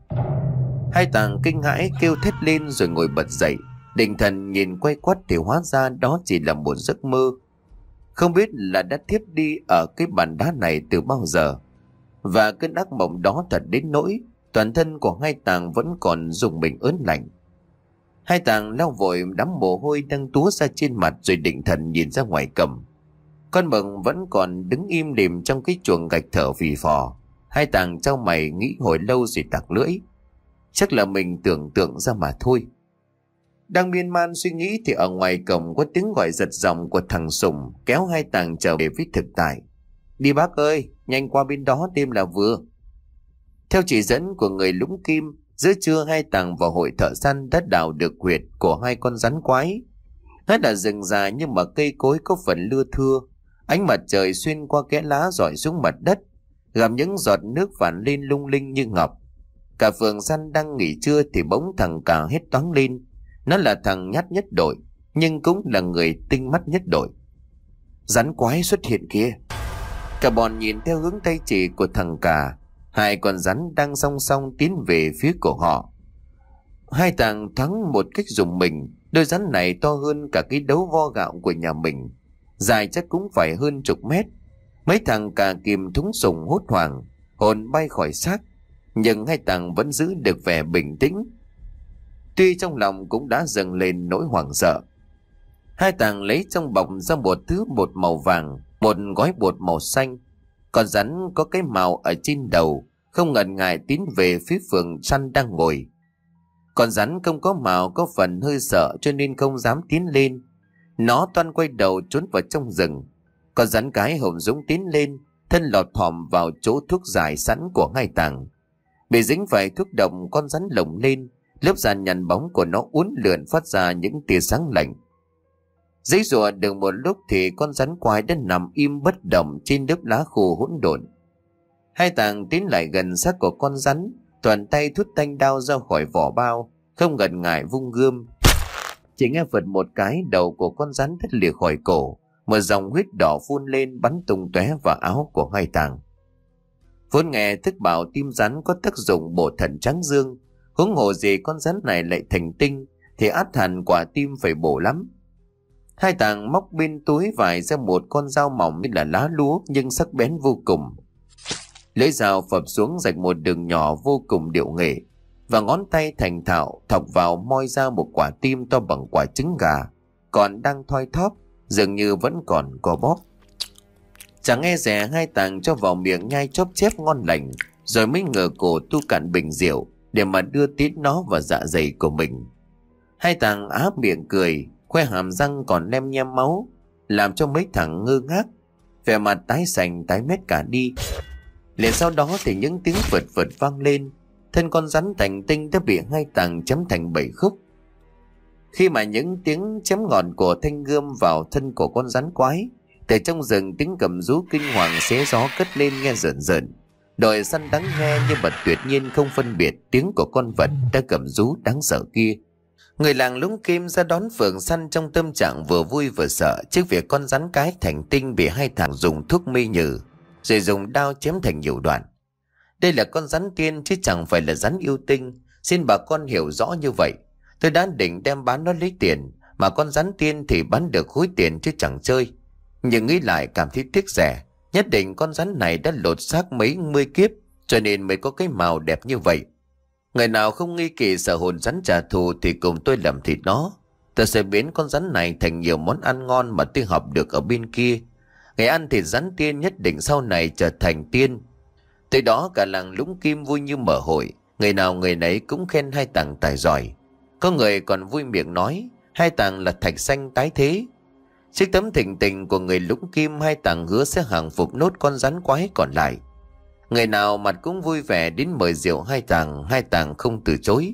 S1: Hai Tàng kinh hãi kêu thét lên rồi ngồi bật dậy, định thần nhìn quay quắt thì hóa ra đó chỉ là một giấc mơ. Không biết là đã thiếp đi ở cái bàn đá này từ bao giờ, và cơn ác mộng đó thật đến nỗi toàn thân của hai Tàng vẫn còn rùng mình ớn lạnh. Hai Tàng lau vội đám mồ hôi đang túa ra trên mặt rồi định thần nhìn ra ngoài cổng. Con Mừng vẫn còn đứng im lìm trong cái chuồng gạch thở phì phò. Hai Tàng trao mày nghĩ hồi lâu rồi tặc lưỡi: Chắc là mình tưởng tượng ra mà thôi. Đang miên man suy nghĩ thì ở ngoài cổng có tiếng gọi giật giọng của thằng Sùng kéo hai Tàng trở về với thực tại: Đi bác ơi, nhanh qua bên đó đêm là vừa. Theo chỉ dẫn của người Lũng Kim, giữa trưa hai Tàng vào hội thợ săn đã đào được huyệt của hai con rắn quái. Nó đã rừng già nhưng mà cây cối có phần lưa thưa. Ánh mặt trời xuyên qua kẽ lá rọi xuống mặt đất, gặm những giọt nước phản lên lung linh như ngọc. Cả phường săn đang nghỉ trưa thì bỗng thằng Cà hét toáng lên. Nó là thằng nhát nhất đội, nhưng cũng là người tinh mắt nhất đội. Rắn quái xuất hiện kia. Cả bọn nhìn theo hướng tay chỉ của thằng Cà. Hai con rắn đang song song tiến về phía của họ. Hai Tàng thoáng một cách rùng mình. Đôi rắn này to hơn cả cái đấu vo gạo của nhà mình, dài chắc cũng phải hơn chục mét. Mấy thằng Cà kìm thúng sùng hốt hoảng, hồn bay khỏi xác, nhưng hai Tàng vẫn giữ được vẻ bình tĩnh, tuy trong lòng cũng đã dâng lên nỗi hoảng sợ. Hai Tàng lấy trong bọc ra một thứ bột màu vàng, một gói bột màu xanh. Con rắn có cái màu ở trên đầu, không ngần ngại tiến về phía phường săn đang ngồi. Con rắn không có màu có phần hơi sợ cho nên không dám tiến lên. Nó toan quay đầu trốn vào trong rừng. Con rắn cái hùng dũng tiến lên, thân lọt thỏm vào chỗ thuốc giải sẵn của hai Tàng. Bị dính phải thuốc độc, con rắn lồng lên, lớp da nhăn bóng của nó uốn lượn phát ra những tia sáng lạnh. Giãy giụa được một lúc thì con rắn quái đã nằm im bất động trên lớp lá khô hỗn độn. Hai Tàng tiến lại gần xác của con rắn, toàn tay thút thanh đao ra khỏi vỏ bao, không ngần ngại vung gươm. Chỉ nghe phật một cái, đầu của con rắn đứt lìa khỏi cổ, một dòng huyết đỏ phun lên bắn tung tóe vào áo của hai Tàng. Vốn nghe thức bảo tim rắn có tác dụng bổ thận tráng dương, huống hồ gì con rắn này lại thành tinh thì ắt hẳn quả tim phải bổ lắm. Hai Tàng móc bên túi vải ra một con dao mỏng như là lá lúa nhưng sắc bén vô cùng. Lưỡi dao phập xuống rạch một đường nhỏ vô cùng điệu nghệ, và ngón tay thành thạo thọc vào moi ra một quả tim to bằng quả trứng gà, còn đang thoi thóp, dường như vẫn còn co bóp. Chẳng nghe rẻ, hai Tàng cho vào miệng nhai chóp chép ngon lành, rồi mới ngửa cổ tu cạn bình rượu để mà đưa tít nó vào dạ dày của mình. Hai Tàng á miệng cười, khoe hàm răng còn lem nhem máu, làm cho mấy thằng ngơ ngác, vẻ mặt tái xanh tái mét cả đi. Liền sau đó thì những tiếng vượt vượt vang lên, thân con rắn thành tinh đã bị hai Tàng chém thành bảy khúc. Khi mà những tiếng chém ngọn của thanh gươm vào thân của con rắn quái, Từ trong rừng tiếng gầm rú kinh hoàng xé gió cất lên nghe rợn rợn. Đội săn đáng nghe nhưng mà tuyệt nhiên không phân biệt tiếng của con vật đã gầm rú đáng sợ kia. Người làng Lũng Kim ra đón Phượng săn trong tâm trạng vừa vui vừa sợ trước việc con rắn cái thành tinh bị hai thằng dùng thuốc mê nhử rồi dùng đao chém thành nhiều đoạn. Đây là con rắn tiên chứ chẳng phải là rắn yêu tinh. Xin bà con hiểu rõ như vậy. Tôi đã định đem bán nó lấy tiền, mà con rắn tiên thì bán được khối tiền chứ chẳng chơi. Nhưng nghĩ lại cảm thấy tiếc rẻ. Nhất định con rắn này đã lột xác mấy mươi kiếp, cho nên mới có cái màu đẹp như vậy. Người nào không nghi kỳ sợ hồn rắn trả thù thì cùng tôi làm thịt nó. Tôi sẽ biến con rắn này thành nhiều món ăn ngon mà tôi học được ở bên kia. Ngày ăn thịt rắn tiên nhất định sau này trở thành tiên. Tới đó cả làng Lũng Kim vui như mở hội. Người nào người nấy cũng khen hai thằng tài giỏi. Có người còn vui miệng nói hai thằng là thạch xanh tái thế. Trước tấm thỉnh tình của người Lũng Kim, hai thằng hứa sẽ hàng phục nốt con rắn quái còn lại. Người nào mặt cũng vui vẻ đến mời rượu hai thằng, hai thằng không từ chối.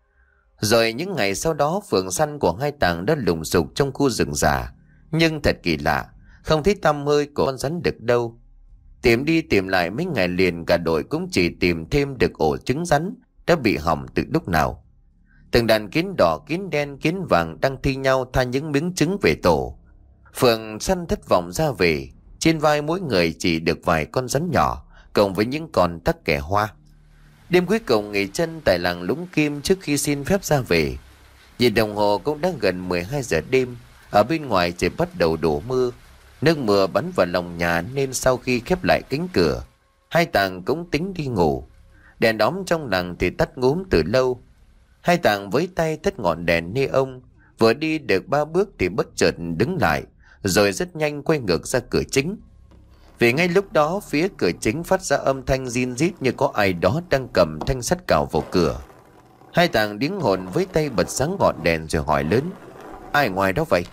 S1: Rồi những ngày sau đó phượng săn của hai thằng đã lùng sục trong khu rừng già. Nhưng thật kỳ lạ, không thấy tăm hơi của con rắn đực đâu. Tìm đi tìm lại mấy ngày liền cả đội cũng chỉ tìm thêm được ổ trứng rắn đã bị hỏng từ lúc nào. Từng đàn kiến đỏ, kiến đen, kiến vàng đang thi nhau tha những miếng trứng về tổ. Phượng săn thất vọng ra về, trên vai mỗi người chỉ được vài con rắn nhỏ, cộng với những con tắc kè hoa. Đêm cuối cùng nghỉ chân tại làng Lũng Kim trước khi xin phép ra về. Nhìn đồng hồ cũng đã gần mười hai giờ đêm, ở bên ngoài trời bắt đầu đổ mưa. Nước mưa bắn vào lòng nhà nên sau khi khép lại cánh cửa, hai thằng cũng tính đi ngủ. Đèn đóm trong làng thì tắt ngúm từ lâu. Hai thằng với tay thất ngọn đèn nê ông, vừa đi được ba bước thì bất chợt đứng lại, rồi rất nhanh quay ngược ra cửa chính. Vì ngay lúc đó phía cửa chính phát ra âm thanh rin rít như có ai đó đang cầm thanh sắt cào vào cửa. Hai thằng điếng hồn với tay bật sáng ngọn đèn rồi hỏi lớn: ai ngoài đó vậy?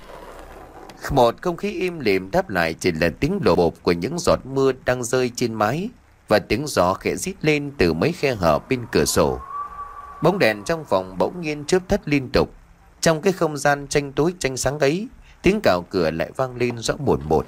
S1: Một không khí im lìm đáp lại chỉ là tiếng lồ bộp của những giọt mưa đang rơi trên mái và tiếng gió khẽ rít lên từ mấy khe hở bên cửa sổ. Bóng đèn trong phòng bỗng nhiên chớp tắt liên tục. Trong cái không gian tranh tối tranh sáng ấy, tiếng cào cửa lại vang lên rõ mồn một.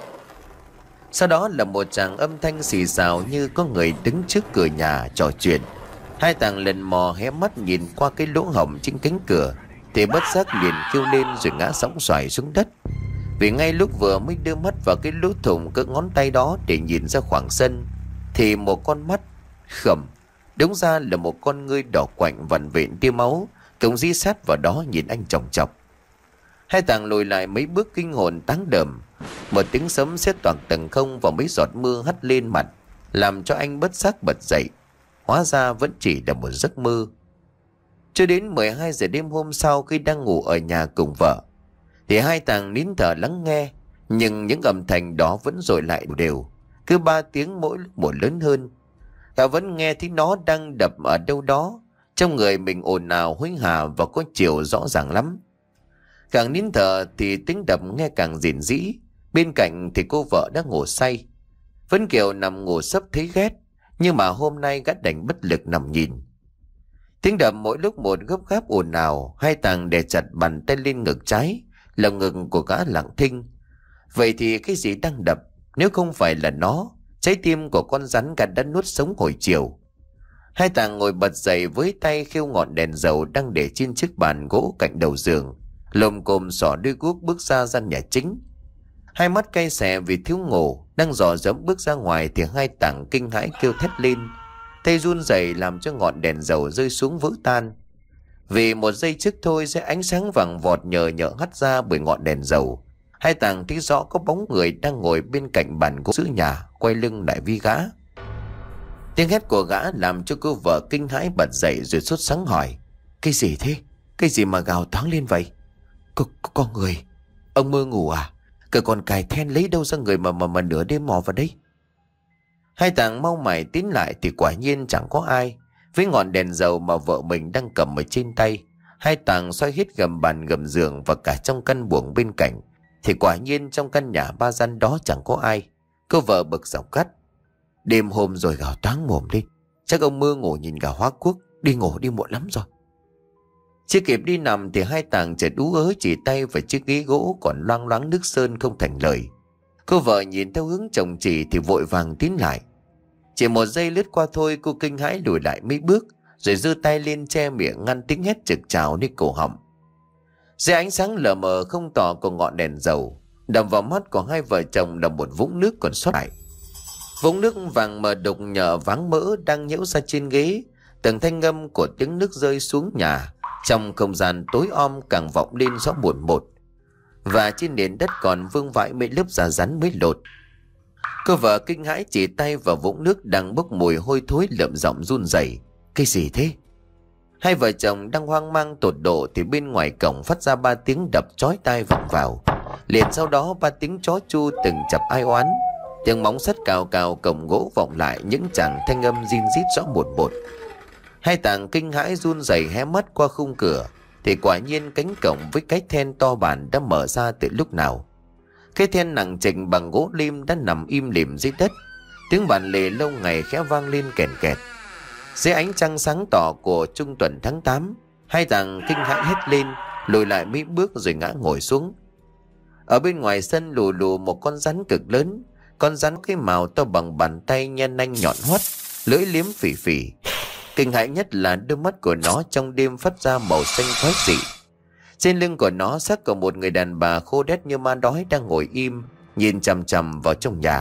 S1: Sau đó là một tràng âm thanh xì xào như có người đứng trước cửa nhà trò chuyện. Hai thằng lần mò hé mắt nhìn qua cái lỗ hổng trên cánh cửa thì bất giác liền kêu lên rồi ngã sóng xoài xuống đất. Vì ngay lúc vừa mới đưa mắt vào cái lỗ thủng cỡ ngón tay đó để nhìn ra khoảng sân thì một con mắt khẩm, đúng ra là một con ngươi đỏ quạnh vằn vện tia máu, cũng dí sát vào đó nhìn anh chòng chọc. Hai thằng lùi lại mấy bước kinh hồn táng đờm. Một tiếng sấm sét toạc tầng không và mấy giọt mưa hắt lên mặt làm cho anh bất giác bật dậy. Hóa ra vẫn chỉ là một giấc mơ. Cho đến mười hai giờ đêm hôm sau, khi đang ngủ ở nhà cùng vợ, thì hai thằng nín thở lắng nghe, nhưng những âm thanh đó vẫn dội lại đều, cứ ba tiếng mỗi lúc một lớn hơn. Cả vẫn nghe thấy nó đang đập ở đâu đó trong người mình, ồn ào hối hả và có chiều rõ ràng lắm. Càng nín thở thì tiếng đập nghe càng rền rĩ. Bên cạnh thì cô vợ đã ngủ say. Vân Kiều nằm ngủ sấp thấy ghét, nhưng mà hôm nay gã đành bất lực nằm nhìn. Tiếng đập mỗi lúc một gấp gáp ồn ào. Hai thằng đè chặt bàn tay lên ngực trái, lồng ngực của gã lặng thinh. Vậy thì cái gì đang đập? Nếu không phải là nó, trái tim của con rắn gã đã nuốt sống hồi chiều. Hai thằng ngồi bật dậy với tay khêu ngọn đèn dầu đang để trên chiếc bàn gỗ cạnh đầu giường, lồm cồm xỏ đôi guốc bước ra gian nhà chính. Hai mắt cay xè vì thiếu ngủ, đang dò dẫm bước ra ngoài thì hai thằng kinh hãi kêu thét lên. Tay run rẩy làm cho ngọn đèn dầu rơi xuống vỡ tan. Vì một giây trước thôi sẽ ánh sáng vàng vọt nhờ nhợ hắt ra bởi ngọn đèn dầu. Hai thằng thấy rõ có bóng người đang ngồi bên cạnh bàn gỗ giữa nhà, quay lưng lại vi gã. Tiếng hét của gã làm cho cô vợ kinh hãi bật dậy rồi sốt sắng hỏi: cái gì thế? Cái gì mà gào toáng lên vậy? Có, có, có người. Ông mơ ngủ à? Cờ còn cài then lấy đâu ra người mà mà mà nửa đêm mò vào đây? Hai thằng mau mải tiến lại thì quả nhiên chẳng có ai. Với ngọn đèn dầu mà vợ mình đang cầm ở trên tay, hai thằng xoay hết gầm bàn gầm giường và cả trong căn buồng bên cạnh, thì quả nhiên trong căn nhà ba gian đó chẳng có ai. Cô vợ bực dọc cắt: đêm hôm rồi gào toáng mồm lên, chắc ông mơ ngủ nhìn gà hóa quốc. Đi ngủ đi muộn lắm rồi. Chưa kịp đi nằm thì hai thằng chợt ú ớ chỉ tay vào chiếc ghế gỗ còn loang loáng nước sơn không thành lời. Cô vợ nhìn theo hướng chồng chỉ thì vội vàng tiến lại. Chỉ một giây lướt qua thôi, cô kinh hãi lùi lại mấy bước, rồi giơ tay lên che miệng ngăn tiếng hét trực trào nơi cổ họng. Dưới ánh sáng lờ mờ không tỏ của ngọn đèn dầu, đập vào mắt của hai vợ chồng là một vũng nước còn sót lại. Vũng nước vàng mờ đục nhờ váng mỡ đang nhễu ra trên ghế. Từng thanh âm của tiếng nước rơi xuống nhà trong không gian tối om càng vọng lên rõ buồn một. Và trên nền đất còn vương vãi mấy lớp da rắn mới lột. Cô vợ kinh hãi chỉ tay vào vũng nước đang bốc mùi hôi thối, lợm giọng run rẩy. Cái gì thế? Hai vợ chồng đang hoang mang tột độ thì bên ngoài cổng phát ra ba tiếng đập chói tai vọng vào. Liền sau đó ba tiếng chó chu từng chập ai oán. Tiếng móng sắt cào cào cổng gỗ vọng lại những tràng thanh âm rin rít rõ một một. Hai tàng kinh hãi run rẩy hé mắt qua khung cửa thì quả nhiên cánh cổng với cái then to bản đã mở ra từ lúc nào. Cái then nặng trịch bằng gỗ lim đã nằm im lìm dưới đất. Tiếng bản lề lâu ngày khẽ vang lên kèn kẹt. Dưới ánh trăng sáng tỏ của trung tuần tháng tám, hai tàng kinh hãi hét lên, lùi lại mấy bước rồi ngã ngồi xuống. Ở bên ngoài sân lù lù một con rắn cực lớn. Con rắn cái mào to bằng bàn tay, nhen nanh nhọn hoắt, lưỡi liếm phỉ phỉ. Kinh hãi nhất là đôi mắt của nó trong đêm phát ra màu xanh quái dị. Trên lưng của nó xác của một người đàn bà khô đét như ma đói đang ngồi im, nhìn chằm chằm vào trong nhà.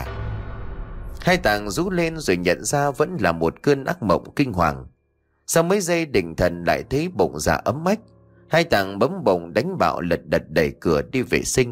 S1: Hai tàng rú lên rồi nhận ra vẫn là một cơn ác mộng kinh hoàng. Sau mấy giây định thần lại thấy bụng dạ ấm ách. Hai tàng bấm bồng đánh bạo lật đật đẩy cửa đi vệ sinh.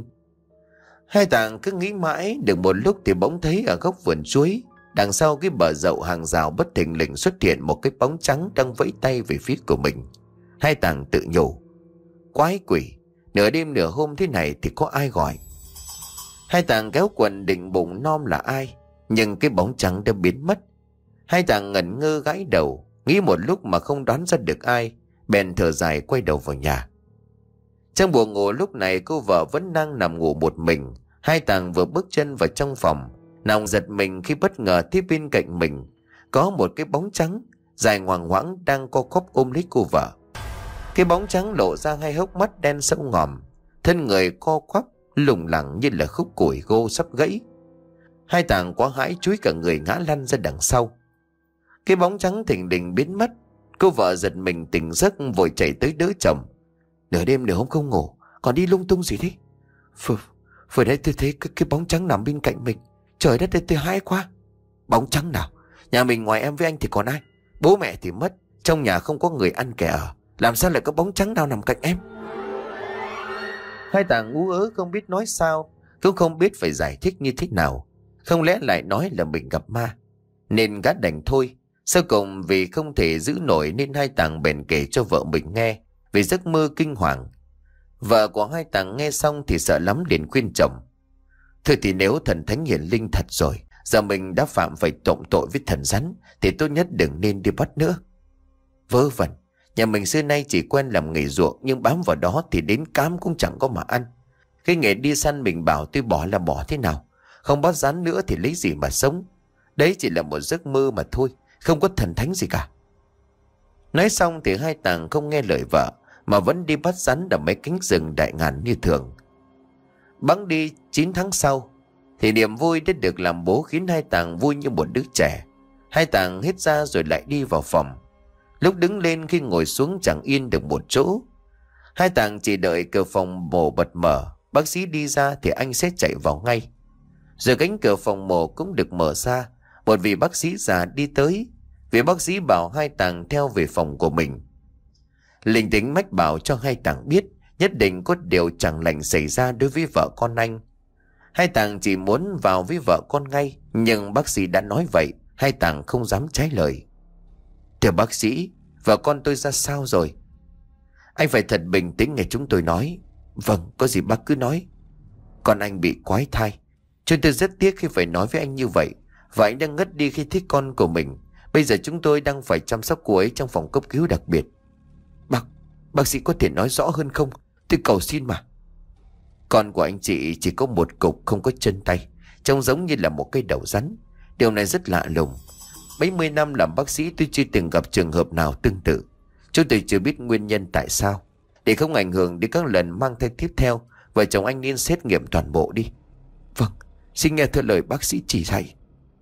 S1: Hai tàng cứ nghĩ mãi, được một lúc thì bỗng thấy ở góc vườn chuối, đằng sau cái bờ dậu hàng rào bất thình lình xuất hiện một cái bóng trắng đang vẫy tay về phía của mình. Hai tàng tự nhủ, quái quỷ, nửa đêm nửa hôm thế này thì có ai gọi. Hai tàng kéo quần định bụng nom là ai, nhưng cái bóng trắng đã biến mất. Hai tàng ngẩn ngơ gãi đầu, nghĩ một lúc mà không đoán ra được ai, bèn thở dài quay đầu vào nhà. Trong buồng ngủ lúc này cô vợ vẫn đang nằm ngủ một mình. Hai tàng vừa bước chân vào trong phòng, nàng giật mình khi bất ngờ thấy bên cạnh mình có một cái bóng trắng dài ngoằng ngoãng đang co quắp ôm lấy cô vợ. Cái bóng trắng lộ ra hai hốc mắt đen sâu ngòm, thân người co quắp lủng lẳng như là khúc củi gỗ sắp gãy. Hai tàng quá hãi chúi cả người ngã lăn ra đằng sau. Cái bóng trắng thình lình biến mất. Cô vợ giật mình tỉnh giấc vội chạy tới đỡ chồng. Nửa đêm nửa hôm không ngủ, còn đi lung tung gì thế? Vừa, vừa đấy tôi thấy cái, cái bóng trắng nằm bên cạnh mình. Trời đất ơi, tôi hãi quá. Bóng trắng nào? Nhà mình ngoài em với anh thì còn ai? Bố mẹ thì mất, trong nhà không có người ăn kẻ ở, làm sao lại có bóng trắng nào nằm cạnh em? Hai tàng ú ớ không biết nói sao, cũng không biết phải giải thích như thế nào. Không lẽ lại nói là mình gặp ma, nên gã đành thôi. Sau cùng vì không thể giữ nổi nên hai tàng bèn kể cho vợ mình nghe về giấc mơ kinh hoàng. Vợ của hai tàng nghe xong thì sợ lắm, liền khuyên chồng. Thôi thì nếu thần thánh hiển linh thật rồi, giờ mình đã phạm phải tội tội với thần rắn, thì tốt nhất đừng nên đi bắt nữa. Vớ vẩn, nhà mình xưa nay chỉ quen làm nghề ruộng, nhưng bám vào đó thì đến cám cũng chẳng có mà ăn. Cái nghề đi săn mình bảo tôi bỏ là bỏ thế nào, không bắt rắn nữa thì lấy gì mà sống. Đấy chỉ là một giấc mơ mà thôi, không có thần thánh gì cả. Nói xong thì hai tàng không nghe lời vợ, mà vẫn đi bắt rắn ở mấy cánh rừng đại ngàn như thường. Bẵng đi chín tháng sau thì niềm vui đã được làm bố khiến hai tàng vui như một đứa trẻ. Hai tàng hít ra rồi lại đi vào phòng. Lúc đứng lên khi ngồi xuống chẳng yên được một chỗ. Hai tàng chỉ đợi cửa phòng mổ bật mở, bác sĩ đi ra thì anh sẽ chạy vào ngay. Rồi cánh cửa phòng mổ cũng được mở ra, một vị bác sĩ già đi tới. Vị bác sĩ bảo hai tàng theo về phòng của mình. Linh tính mách bảo cho hai tàng biết nhất định có điều chẳng lành xảy ra đối với vợ con anh. Hai tàng chỉ muốn vào với vợ con ngay, nhưng bác sĩ đã nói vậy, hai tàng không dám trái lời. Thưa bác sĩ, vợ con tôi ra sao rồi? Anh phải thật bình tĩnh nghe chúng tôi nói. Vâng, có gì bác cứ nói. Con anh bị quái thai. Chúng tôi rất tiếc khi phải nói với anh như vậy, và anh đang ngất đi khi thấy con của mình. Bây giờ chúng tôi đang phải chăm sóc cô ấy trong phòng cấp cứu đặc biệt. Bác, bác sĩ có thể nói rõ hơn không? Tôi cầu xin mà. Con của anh chị chỉ có một cục, không có chân tay, trông giống như là một cây đầu rắn. Điều này rất lạ lùng. Mấy mươi năm làm bác sĩ tôi chưa từng gặp trường hợp nào tương tự. Chúng tôi chưa biết nguyên nhân tại sao. Để không ảnh hưởng đến các lần mang thai tiếp theo, vợ chồng anh nên xét nghiệm toàn bộ đi. Vâng, Xin nghe theo lời bác sĩ chỉ dạy.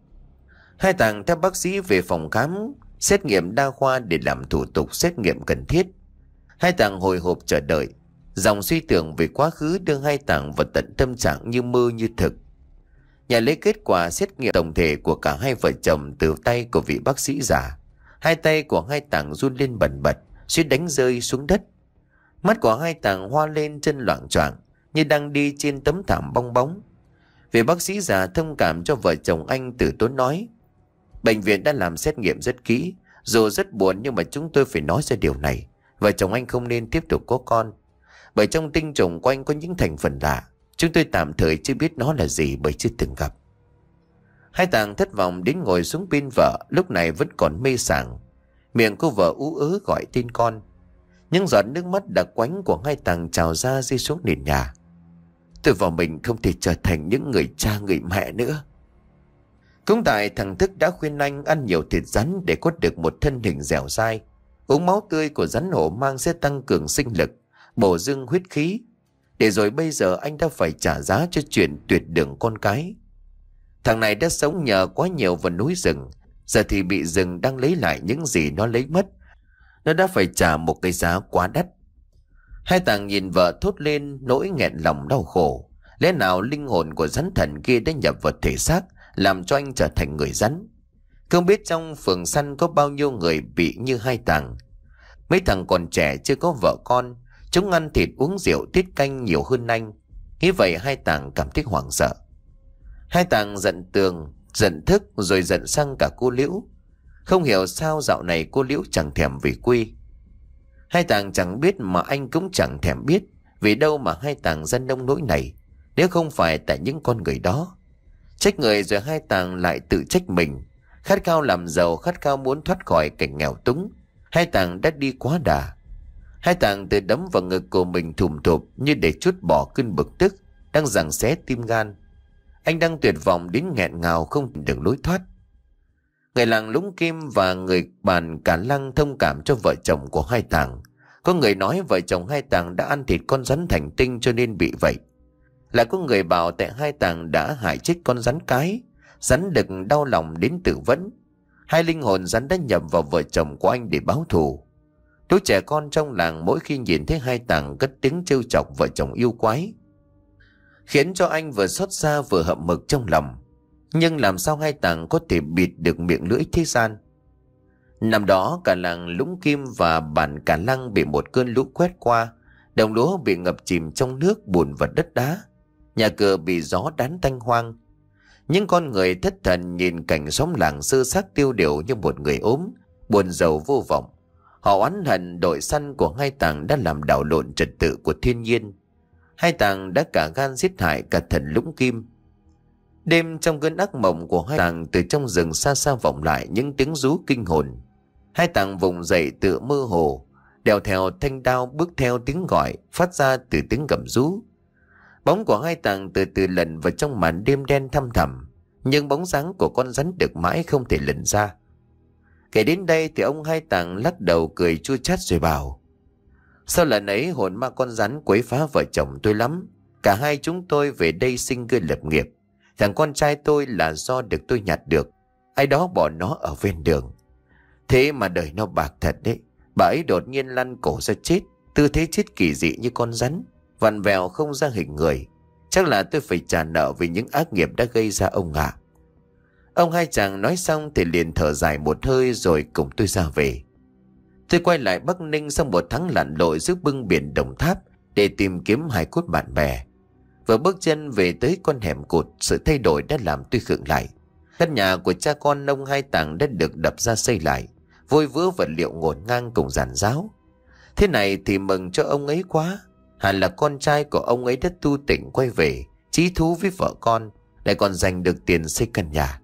S1: Hai Tàng theo bác sĩ về phòng khám xét nghiệm đa khoa để làm thủ tục xét nghiệm cần thiết. Hai Tàng hồi hộp chờ đợi. Dòng suy tưởng về quá khứ đưa Hai Tàng vào tận tâm trạng như mơ như thực. Nhà lấy kết quả xét nghiệm tổng thể của cả hai vợ chồng từ tay của vị bác sĩ già. Hai tay của Hai Tàng run lên bần bật, suýt đánh rơi xuống đất. Mắt của Hai Tàng hoa lên, chân loạng choạng như đang đi trên tấm thảm bong bóng. Vị bác sĩ già thông cảm cho vợ chồng anh, từ tốn nói: bệnh viện đã làm xét nghiệm rất kỹ, dù rất buồn nhưng mà chúng tôi phải nói ra điều này. Vợ chồng anh không nên tiếp tục có con, bởi trong tinh trùng của anh có những thành phần lạ. Chúng tôi tạm thời chưa biết nó là gì bởi chưa từng gặp. Hai Tàng thất vọng đến ngồi xuống bên vợ, lúc này vẫn còn mê sảng. Miệng cô vợ ú ớ gọi tên con. Những giọt nước mắt đặc quánh của Hai Tàng trào ra rơi xuống nền nhà. Tôi và mình không thể trở thành những người cha người mẹ nữa. Cũng tại thằng Thức đã khuyên anh ăn nhiều thịt rắn để có được một thân hình dẻo dai. Uống máu tươi của rắn hổ mang sẽ tăng cường sinh lực, bổ dương huyết khí. Để rồi bây giờ anh đã phải trả giá cho chuyện tuyệt đường con cái. Thằng này đã sống nhờ quá nhiều vào núi rừng, giờ thì bị rừng đang lấy lại những gì nó lấy mất. Nó đã phải trả một cái giá quá đắt. Hai Tàng nhìn vợ thốt lên nỗi nghẹn lòng đau khổ. Lẽ nào linh hồn của rắn thần kia đã nhập vào thể xác, làm cho anh trở thành người rắn? Không biết trong phường săn có bao nhiêu người bị như Hai Tàng. Mấy thằng còn trẻ chưa có vợ con, chúng ăn thịt uống rượu tiết canh nhiều hơn anh. Nghĩ vậy Hai Tàng cảm thấy hoảng sợ. Hai Tàng giận Tường, giận Thức, rồi giận sang cả cô Liễu. Không hiểu sao dạo này cô Liễu chẳng thèm về quê. Hai Tàng chẳng biết mà anh cũng chẳng thèm biết. Vì đâu mà Hai Tàng ra nông nỗi này, nếu không phải tại những con người đó. Trách người rồi Hai Tàng lại tự trách mình. Khát khao làm giàu, khát khao muốn thoát khỏi cảnh nghèo túng, Hai Tàng đã đi quá đà. Hai Tàng tự đấm vào ngực của mình thùm thụp như để trút bỏ cơn bực tức đang giằng xé tim gan. Anh đang tuyệt vọng đến nghẹn ngào không tìm được lối thoát. Người làng Lũng Kim và người bàn Cả Lăng thông cảm cho vợ chồng của Hai Tàng. Có người nói vợ chồng Hai Tàng đã ăn thịt con rắn thành tinh cho nên bị vậy. Lại có người bảo tại Hai Tàng đã hại chết con rắn cái. Rắn đực đau lòng đến tự vẫn. Hai linh hồn rắn đã nhập vào vợ chồng của anh để báo thù. Đứa trẻ con trong làng mỗi khi nhìn thấy Hai Tàng cất tiếng trêu chọc vợ chồng yêu quái, khiến cho anh vừa xót xa vừa hậm hực trong lòng. Nhưng làm sao Hai Tàng có thể bịt được miệng lưỡi thế gian? Năm đó cả làng Lũng Kim và bản Cả Lăng bị một cơn lũ quét qua. Đồng lúa bị ngập chìm trong nước bùn và đất đá. Nhà cửa bị gió đán tanh hoang. Những con người thất thần nhìn cảnh xóm làng sơ xác tiêu điều như một người ốm, buồn rầu vô vọng. Họ oán hận đội săn của Hai Tàng đã làm đảo lộn trật tự của thiên nhiên. Hai Tàng đã cả gan giết hại cả thần Lũng Kim. Đêm trong cơn ác mộng của Hai Tàng, từ trong rừng xa xa vọng lại những tiếng rú kinh hồn. Hai Tàng vùng dậy tự mơ hồ, đèo theo thanh đao bước theo tiếng gọi phát ra từ tiếng gầm rú. Bóng của Hai Tàng từ từ lần vào trong màn đêm đen thăm thẳm, nhưng bóng dáng của con rắn đực mãi không thể lần ra. Kể đến đây thì ông Hai Tàng lắc đầu cười chua chát rồi bảo: sau lần ấy hồn ma con rắn quấy phá vợ chồng tôi lắm. Cả hai chúng tôi về đây sinh cơ lập nghiệp. Thằng con trai tôi là do được tôi nhặt được, ai đó bỏ nó ở ven đường. Thế mà đời nó bạc thật đấy. Bà ấy đột nhiên lăn cổ ra chết, tư thế chết kỳ dị như con rắn, vặn vẹo không ra hình người. Chắc là tôi phải trả nợ vì những ác nghiệp đã gây ra ông ạ. Ông Hai chàng nói xong thì liền thở dài một hơi rồi cùng tôi ra về. Tôi quay lại Bắc Ninh sau một tháng lặn lội giữa bưng biển Đồng Tháp để tìm kiếm hài cốt bạn bè. Vừa bước chân về tới con hẻm cụt, sự thay đổi đã làm tôi khựng lại. Căn nhà của cha con ông Hai Tàng đã được đập ra xây lại, vôi vữa vật liệu ngổn ngang cùng giàn giáo. Thế này thì mừng cho ông ấy quá. Hẳn là con trai của ông ấy đã tu tỉnh quay về, chí thú với vợ con, lại còn giành được tiền xây căn nhà.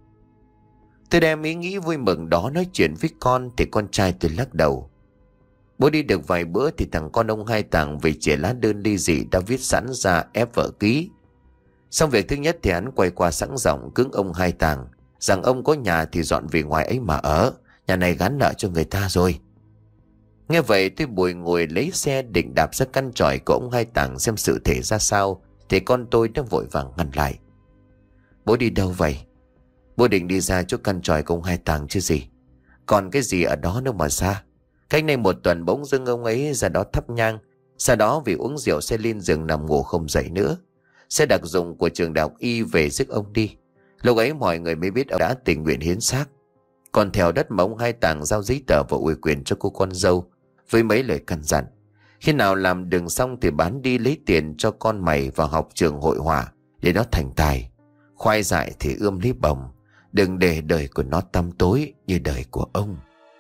S1: Tôi đem ý nghĩ vui mừng đó nói chuyện với con thì con trai tôi lắc đầu. Bố đi được vài bữa thì thằng con ông Hai Tàng về chia lá đơn ly dị đã viết sẵn ra ép vợ ký. Xong việc thứ nhất thì hắn quay qua sẵn giọng cứng ông Hai Tàng rằng ông có nhà thì dọn về ngoài ấy mà ở, nhà này gán nợ cho người ta rồi. Nghe vậy tôi bùi ngồi lấy xe định đạp ra căn tròi của ông Hai Tàng xem sự thể ra sao, thì con tôi đã vội vàng ngăn lại. Bố đi đâu vậy? Bố định đi ra chỗ căn tròi của ông Hai Tàng chứ gì. Còn cái gì ở đó đâu mà xa. Cách đây một tuần bỗng dưng ông ấy ra đó thắp nhang. Sau đó vì uống rượu sẽ lên giường nằm ngủ không dậy nữa. Xe đặc dụng của trường đại học Y về rước ông đi. Lúc ấy mọi người mới biết ông đã tình nguyện hiến xác. Còn theo đất mà ông Hai Tàng giao giấy tờ và ủy quyền cho cô con dâu với mấy lời căn dặn. Khi nào làm đường xong thì bán đi lấy tiền cho con mày vào học trường hội họa để nó thành tài. Khoai dại thì ươm lấy bồng. Đừng để đời của nó tăm tối như đời của ông.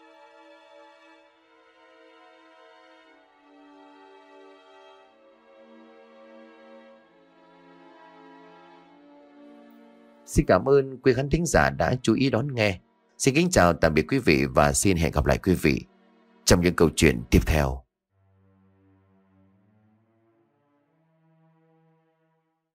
S1: Xin cảm ơn quý khán thính giả đã chú ý đón nghe. Xin kính chào tạm biệt quý vị và xin hẹn gặp lại quý vị trong những câu chuyện tiếp theo.